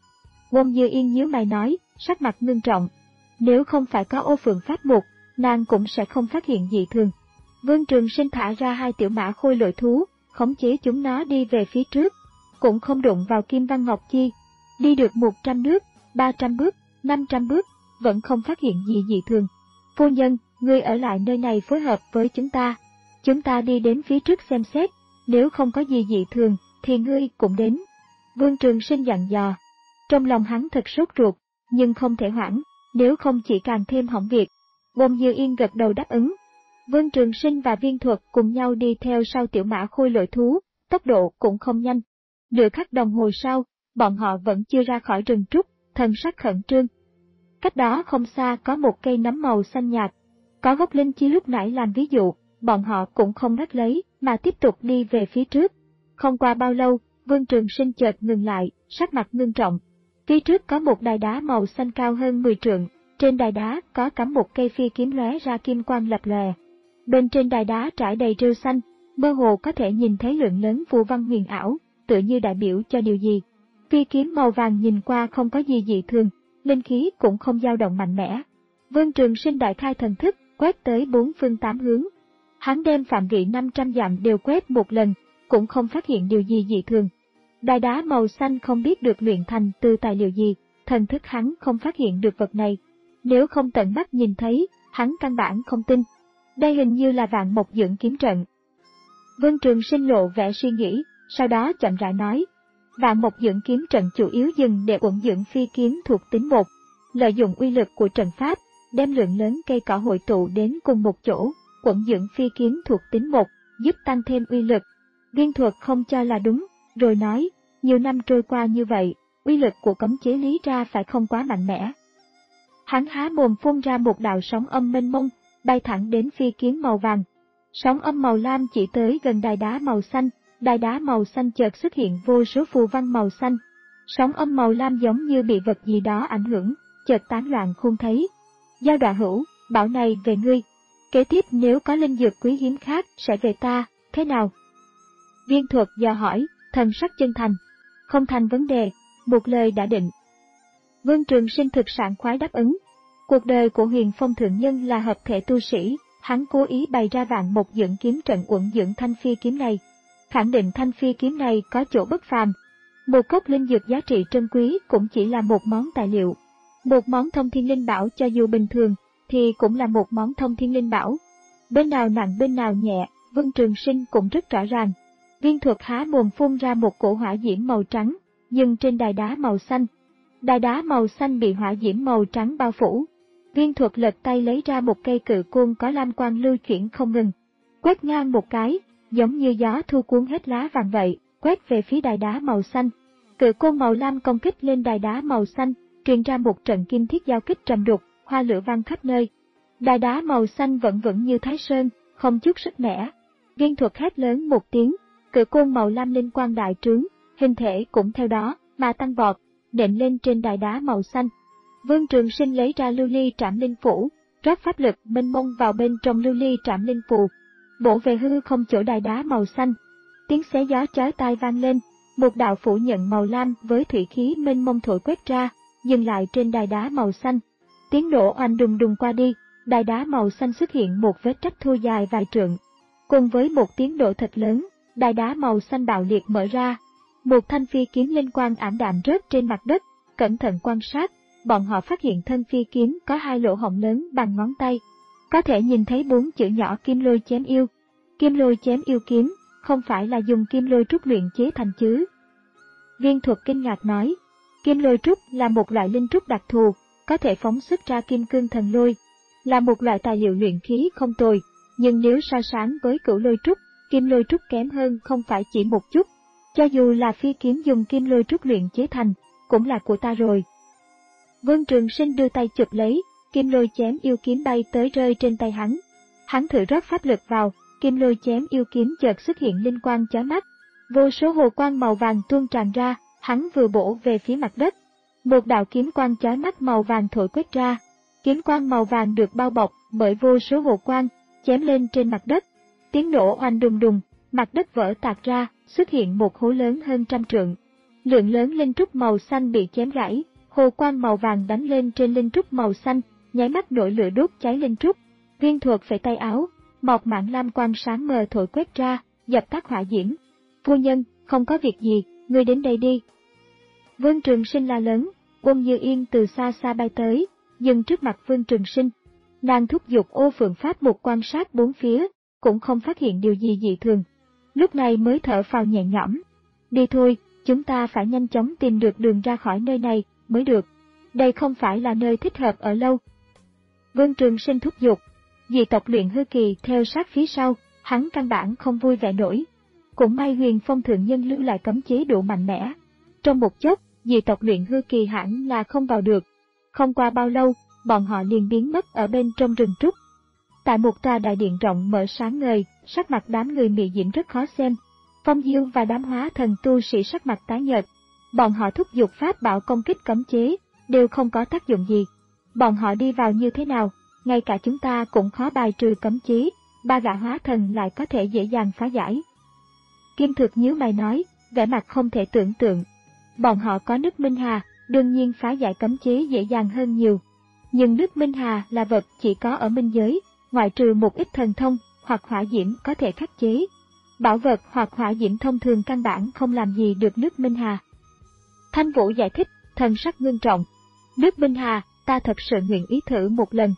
Speaker 1: Wong Như Yên nhíu mày nói, sắc mặt ngưng trọng. Nếu không phải có Ô Phượng Pháp Mục, nàng cũng sẽ không phát hiện dị thường. Vương Trường Sinh thả ra hai tiểu mã khôi lội thú, khống chế chúng nó đi về phía trước, cũng không đụng vào kim văn ngọc chi. Đi được một trăm bước, ba trăm bước, năm trăm bước, vẫn không phát hiện gì dị thường. Phu nhân, ngươi ở lại nơi này phối hợp với chúng ta. Chúng ta đi đến phía trước xem xét, nếu không có gì dị thường, thì ngươi cũng đến. Vương Trường Sinh dặn dò. Trong lòng hắn thật sốt ruột, nhưng không thể hoãn, nếu không chỉ càng thêm hỏng việc. Wong Như Yên gật đầu đáp ứng. Vương Trường Sinh và Viên Thuật cùng nhau đi theo sau tiểu mã khôi lội thú, tốc độ cũng không nhanh. Nửa khắc đồng hồ sau, bọn họ vẫn chưa ra khỏi rừng trúc, thần sắc khẩn trương. Cách đó không xa có một cây nấm màu xanh nhạt. Có gốc linh chi lúc nãy làm ví dụ, bọn họ cũng không ngắt lấy, mà tiếp tục đi về phía trước. Không qua bao lâu, Vương Trường Sinh chợt ngừng lại, sắc mặt ngưng trọng. Phía trước có một đài đá màu xanh cao hơn mười trượng, trên đài đá có cắm một cây phi kiếm lóe ra kim quang lập lòe. Bên trên đài đá trải đầy rêu xanh, mơ hồ có thể nhìn thấy lượng lớn phù văn huyền ảo, tựa như đại biểu cho điều gì. Phi kiếm màu vàng nhìn qua không có gì dị thường, linh khí cũng không dao động mạnh mẽ. Vương Trường Sinh đại khai thần thức, quét tới bốn phương tám hướng. Hắn đem phạm vị năm trăm dặm đều quét một lần, cũng không phát hiện điều gì dị thường. Đài đá màu xanh không biết được luyện thành từ tài liệu gì, thần thức hắn không phát hiện được vật này. Nếu không tận mắt nhìn thấy, hắn căn bản không tin. Đây hình như là Vạn Mộc Dưỡng Kiếm Trận. Vương Trường Sinh lộ vẻ suy nghĩ, sau đó chậm rãi nói. Vạn Mộc Dưỡng Kiếm Trận chủ yếu dùng để uẩn dưỡng phi kiếm thuộc tính một, lợi dụng uy lực của trận pháp, đem lượng lớn cây cỏ hội tụ đến cùng một chỗ, uẩn dưỡng phi kiếm thuộc tính một, giúp tăng thêm uy lực. Viên Thuật không cho là đúng, rồi nói, nhiều năm trôi qua như vậy, uy lực của cấm chế lý ra phải không quá mạnh mẽ. Hắn há mồm phun ra một đạo sóng âm mênh mông, bay thẳng đến phi kiếm màu vàng. Sóng âm màu lam chỉ tới gần đài đá màu xanh, đài đá màu xanh chợt xuất hiện vô số phù văn màu xanh. Sóng âm màu lam giống như bị vật gì đó ảnh hưởng, chợt tán loạn không thấy. Giao Đọa Hữu, bảo này về ngươi. Kế tiếp nếu có linh dược quý hiếm khác sẽ về ta, thế nào? Viên Thuật dò hỏi, thần sắc chân thành. Không thành vấn đề, một lời đã định. Vương Trường Sinh thực sảng khoái đáp ứng. Cuộc đời của Huyền Phong Thượng Nhân là hợp thể tu sĩ, hắn cố ý bày ra Vạn Mộc Dưỡng Kiếm Trận uẩn dưỡng thanh phi kiếm này. Khẳng định thanh phi kiếm này có chỗ bất phàm. Một cốc linh dược giá trị trân quý cũng chỉ là một món tài liệu. Một món thông thiên linh bảo cho dù bình thường, thì cũng là một món thông thiên linh bảo. Bên nào nặng bên nào nhẹ, Vương Trường Sinh cũng rất rõ ràng. Viên Thuật há mồm phun ra một cổ hỏa diễm màu trắng, dừng trên đài đá màu xanh. Đài đá màu xanh bị hỏa diễm màu trắng bao phủ. Viên Thuật lật tay lấy ra một cây cự côn có lam quang lưu chuyển không ngừng. Quét ngang một cái, giống như gió thu cuốn hết lá vàng vậy, quét về phía đài đá màu xanh. Cự côn màu lam công kích lên đài đá màu xanh, truyền ra một trận kim thiết giao kích trầm đục, hoa lửa vang khắp nơi. Đài đá màu xanh vẫn vững như Thái Sơn, không chút sức mẻ. Viên Thuật hét lớn một tiếng, cự côn màu lam linh quang đại trướng, hình thể cũng theo đó mà tăng vọt, nện lên trên đài đá màu xanh. Vương Trường Sinh lấy ra lưu ly trảm linh phủ, rót pháp lực mênh mông vào bên trong lưu ly trảm linh phù, bổ về hư không chỗ đài đá màu xanh. Tiếng xé gió chói tai vang lên, một đạo phủ nhận màu lam với thủy khí mênh mông thổi quét ra, dừng lại trên đài đá màu xanh. Tiếng nổ oanh đùng đùng qua đi, đài đá màu xanh xuất hiện một vết rách thô dài vài trượng. Cùng với một tiếng nổ thật lớn, đài đá màu xanh bạo liệt mở ra. Một thanh phi kiếm linh quang ảm đạm rớt trên mặt đất. Cẩn thận quan sát, bọn họ phát hiện thân phi kiếm có hai lỗ hổng lớn bằng ngón tay. Có thể nhìn thấy bốn chữ nhỏ Kim Lôi Chém Yêu. Kim Lôi Chém Yêu kiếm, không phải là dùng kim lôi trúc luyện chế thành chứ? Viên Thuật kinh ngạc nói, kim lôi trúc là một loại linh trúc đặc thù, có thể phóng xuất ra kim cương thần lôi, là một loại tài liệu luyện khí không tồi, nhưng nếu so sánh với cửu lôi trúc, kim lôi trúc kém hơn không phải chỉ một chút. Cho dù là phi kiếm dùng kim lôi trúc luyện chế thành, cũng là của ta rồi. Vương Trường Sinh đưa tay chụp lấy, Kim Lôi Chém Yêu kiếm bay tới rơi trên tay hắn. Hắn thử rót pháp lực vào, Kim Lôi Chém Yêu kiếm chợt xuất hiện linh quang chói mắt. Vô số hồ quang màu vàng tuôn tràn ra, hắn vừa bổ về phía mặt đất. Một đạo kiếm quang chói mắt màu vàng thổi quét ra. Kiếm quang màu vàng được bao bọc bởi vô số hồ quang, chém lên trên mặt đất. Tiếng nổ oanh đùng đùng, mặt đất vỡ tạc ra, xuất hiện một hố lớn hơn trăm trượng. Lượng lớn linh trúc màu xanh bị chém gãy, hồ quang màu vàng đánh lên trên linh trúc màu xanh, nháy mắt nổi lửa đốt cháy linh trúc. Viên Thuật phẩy tay áo, một mảng lam quang sáng mờ thổi quét ra, dập tắt hỏa diễm. Phu nhân, không có việc gì, ngươi đến đây đi. Vương Trường Sinh la lớn, Quân Như Yên từ xa xa bay tới, dừng trước mặt Vương Trường Sinh. Nàng thúc giục Ô Phượng Pháp một quan sát bốn phía, cũng không phát hiện điều gì dị thường. Lúc này mới thở phào nhẹ nhõm. Đi thôi, chúng ta phải nhanh chóng tìm được đường ra khỏi nơi này mới được. Đây không phải là nơi thích hợp ở lâu. Vương Trường Sinh thúc giục. Dị tộc Luyện Hư Kỳ theo sát phía sau, hắn căn bản không vui vẻ nổi. Cũng may Huyền Phong thượng nhân lưu lại cấm chế đủ mạnh mẽ. Trong một chốc, dị tộc Luyện Hư Kỳ hẳn là không vào được. Không qua bao lâu, bọn họ liền biến mất ở bên trong rừng trúc. Tại một tòa đại điện rộng mở sáng ngời, sắc mặt đám người mị diễm rất khó xem. Phong Diêu và đám hóa thần tu sĩ sắc mặt tái nhợt. Bọn họ thúc giục pháp bảo công kích cấm chế, đều không có tác dụng gì. Bọn họ đi vào như thế nào, ngay cả chúng ta cũng khó bài trừ cấm chế, ba gã hóa thần lại có thể dễ dàng phá giải. Kim Thực nhíu mày nói, vẻ mặt không thể tưởng tượng. Bọn họ có nước Minh Hà, đương nhiên phá giải cấm chế dễ dàng hơn nhiều. Nhưng nước Minh Hà là vật chỉ có ở minh giới, ngoại trừ một ít thần thông hoặc hỏa diễm có thể khắc chế. Bảo vật hoặc hỏa diễm thông thường căn bản không làm gì được nước Minh Hà. Thanh Vũ giải thích, thần sắc ngưng trọng. Nước Minh Hà, ta thật sự nguyện ý thử một lần.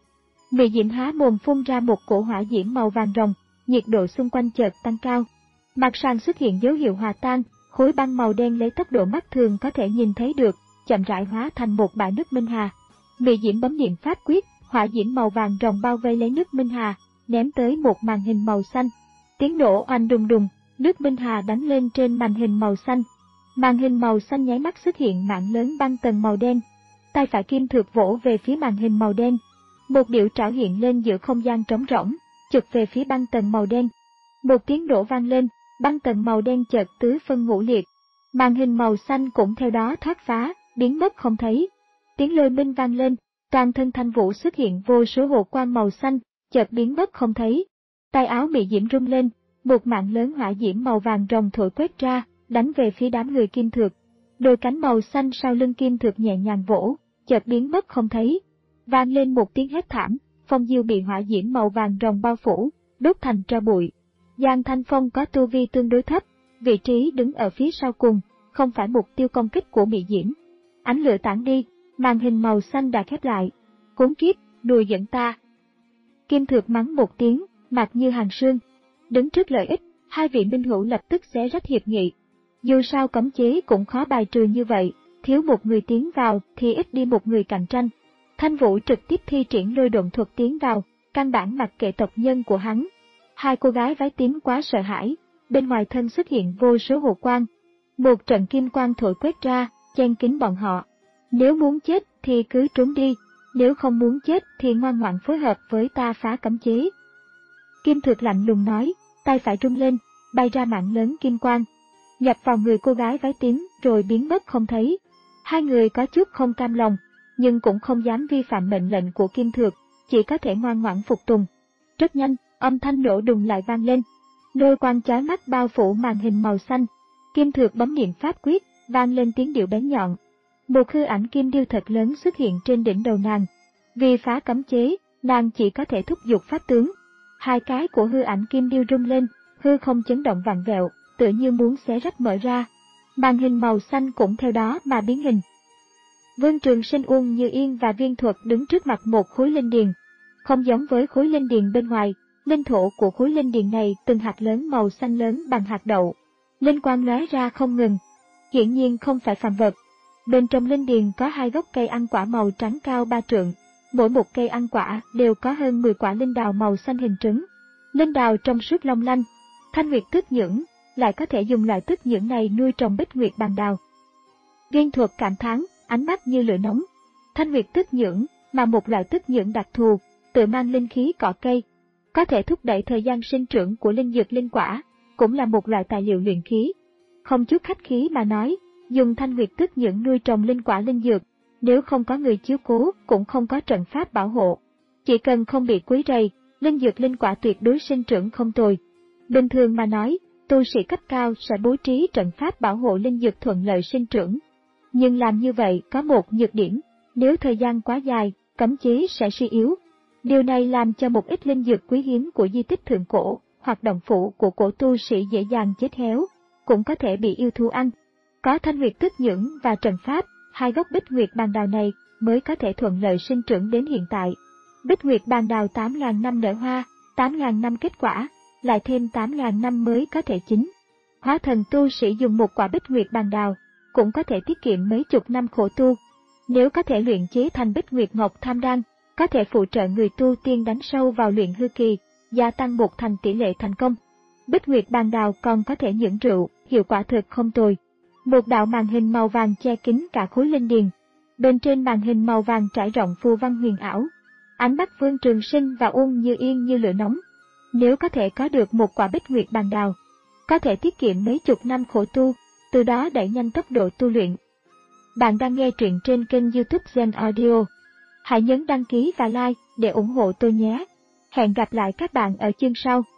Speaker 1: Mị diễm há mồm phun ra một cổ hỏa diễm màu vàng rồng, nhiệt độ xung quanh chợt tăng cao. Mặt sàn xuất hiện dấu hiệu hòa tan, khối băng màu đen lấy tốc độ mắt thường có thể nhìn thấy được, chậm rãi hóa thành một bãi nước Minh Hà. Mị diễm bấm niệm pháp quyết, hỏa diễm màu vàng rồng bao vây lấy nước Minh Hà, ném tới một màn hình màu xanh. Tiếng nổ oanh đùng đùng, nước Minh Hà đánh lên trên màn hình màu xanh. Màn hình màu xanh nháy mắt xuất hiện mảng lớn băng tầng màu đen. Tay phải Kim Thược vỗ về phía màn hình màu đen. Một điệu trảo hiện lên giữa không gian trống rỗng, chụp về phía băng tầng màu đen. Một tiếng nổ vang lên, băng tầng màu đen chợt tứ phân ngũ liệt. Màn hình màu xanh cũng theo đó thoát phá, biến mất không thấy. Tiếng lôi minh vang lên, toàn thân Thanh Vũ xuất hiện vô số hồ quang màu xanh, chợt biến mất không thấy. Tay áo bị diễm rung lên, một mạng lớn hỏa diễm màu vàng rồng thổi quét ra, đánh về phía đám người Kim Thược. Đôi cánh màu xanh sau lưng Kim Thược nhẹ nhàng vỗ, chợt biến mất không thấy. Vang lên một tiếng hét thảm, Phong Diêu bị hỏa diễm màu vàng rồng bao phủ, đốt thành tro bụi. Giang Thanh Phong có tu vi tương đối thấp, vị trí đứng ở phía sau cùng, không phải mục tiêu công kích của Mị Diễm. Ánh lửa tản đi, màn hình màu xanh đã khép lại. Khốn kiếp, đùa giỡn ta. Kim Thược mắng một tiếng, mặt như hàng sương. Đứng trước lợi ích, hai vị minh hữu lập tức xé rách hiệp nghị. Dù sao cấm chế cũng khó bài trừ như vậy, thiếu một người tiến vào thì ít đi một người cạnh tranh. Thanh Vũ trực tiếp thi triển lôi độn thuật tiến vào, căn bản mặc kệ tộc nhân của hắn. Hai cô gái váy tím quá sợ hãi, bên ngoài thân xuất hiện vô số hồ quang. Một trận kim quang thổi quét ra, chen kín bọn họ. Nếu muốn chết thì cứ trốn đi, nếu không muốn chết thì ngoan ngoãn phối hợp với ta phá cấm chế. Kim Thược lạnh lùng nói, tay phải rung lên, bay ra mạng lớn kim quang, nhập vào người cô gái váy tím rồi biến mất không thấy. Hai người có chút không cam lòng, nhưng cũng không dám vi phạm mệnh lệnh của Kim Thược, chỉ có thể ngoan ngoãn phục tùng. Rất nhanh, âm thanh nổ đùng lại vang lên. Lôi quang chói mắt bao phủ màn hình màu xanh. Kim Thược bấm niệm pháp quyết, vang lên tiếng điệu bén nhọn. Một hư ảnh kim điêu thật lớn xuất hiện trên đỉnh đầu nàng, Vì phá cấm chế, nàng chỉ có thể thúc giục pháp tướng. Hai cái của hư ảnh kim điêu rung lên, hư không chấn động vặn vẹo, tựa như muốn xé rách mở ra. Màn hình màu xanh cũng theo đó mà biến hình. Vương Trường Sinh, Uông Như Yên và Viên Thuật đứng trước mặt một khối linh điền. Không giống với khối linh điền bên ngoài, linh thổ của khối linh điền này từng hạt lớn màu xanh lớn bằng hạt đậu. Linh quang lóe ra không ngừng. Hiển nhiên không phải phàm vật. Bên trong linh điền có hai gốc cây ăn quả màu trắng cao ba trượng. Mỗi một cây ăn quả đều có hơn mười quả linh đào màu xanh hình trứng. Linh đào trong suốt long lanh. Thanh Nguyệt Tức Nhưỡng lại có thể dùng loại tức nhưỡng này nuôi trồng Bích Nguyệt Bàn Đào. Viên Thuật cảm thán, ánh mắt như lửa nóng. Thanh Nguyệt Tức Nhưỡng mà một loại tức nhưỡng đặc thù, tự mang linh khí cỏ cây, có thể thúc đẩy thời gian sinh trưởng của linh dược linh quả, cũng là một loại tài liệu luyện khí. Không chút khách khí mà nói, dùng Thanh Nguyệt Tức Nhưỡng nuôi trồng linh quả linh dược, nếu không có người chiếu cố cũng không có trận pháp bảo hộ. Chỉ cần không bị quấy rầy, linh dược linh quả tuyệt đối sinh trưởng không tồi. Bình thường mà nói, tu sĩ cấp cao sẽ bố trí trận pháp bảo hộ linh dược thuận lợi sinh trưởng. Nhưng làm như vậy có một nhược điểm, nếu thời gian quá dài, cấm chế sẽ suy yếu. Điều này làm cho một ít linh dược quý hiếm của di tích thượng cổ, hoặc động phủ của cổ tu sĩ dễ dàng chết héo, cũng có thể bị yêu thú ăn. Có Thanh Nguyệt Tức Nhưỡng và trận pháp, hai gốc Bích Nguyệt Bàn Đào này mới có thể thuận lợi sinh trưởng đến hiện tại. Bích Nguyệt Bàn Đào tám nghìn năm nở hoa, tám nghìn năm kết quả, lại thêm tám nghìn năm mới có thể chín. Hóa thần tu sĩ dùng một quả Bích Nguyệt Bàn Đào, cũng có thể tiết kiệm mấy chục năm khổ tu. Nếu có thể luyện chế thành Bích Nguyệt Ngọc Tham Đan, có thể phụ trợ người tu tiên đánh sâu vào luyện hư kỳ, gia tăng một thành tỷ lệ thành công. Bích Nguyệt Bàn Đào còn có thể nhưỡng rượu, hiệu quả thực không tồi. Một đạo màn hình màu vàng che kín cả khối linh điền. Bên trên màn hình màu vàng trải rộng phù văn huyền ảo. Ánh mắt Vương Trường Sinh và Uông Như Yên như lửa nóng. Nếu có thể có được một quả Bích Nguyệt Bàn Đào, có thể tiết kiệm mấy chục năm khổ tu, từ đó đẩy nhanh tốc độ tu luyện. Bạn đang nghe truyện trên kênh YouTube Gen Audio. Hãy nhấn đăng ký và like để ủng hộ tôi nhé. Hẹn gặp lại các bạn ở chương sau.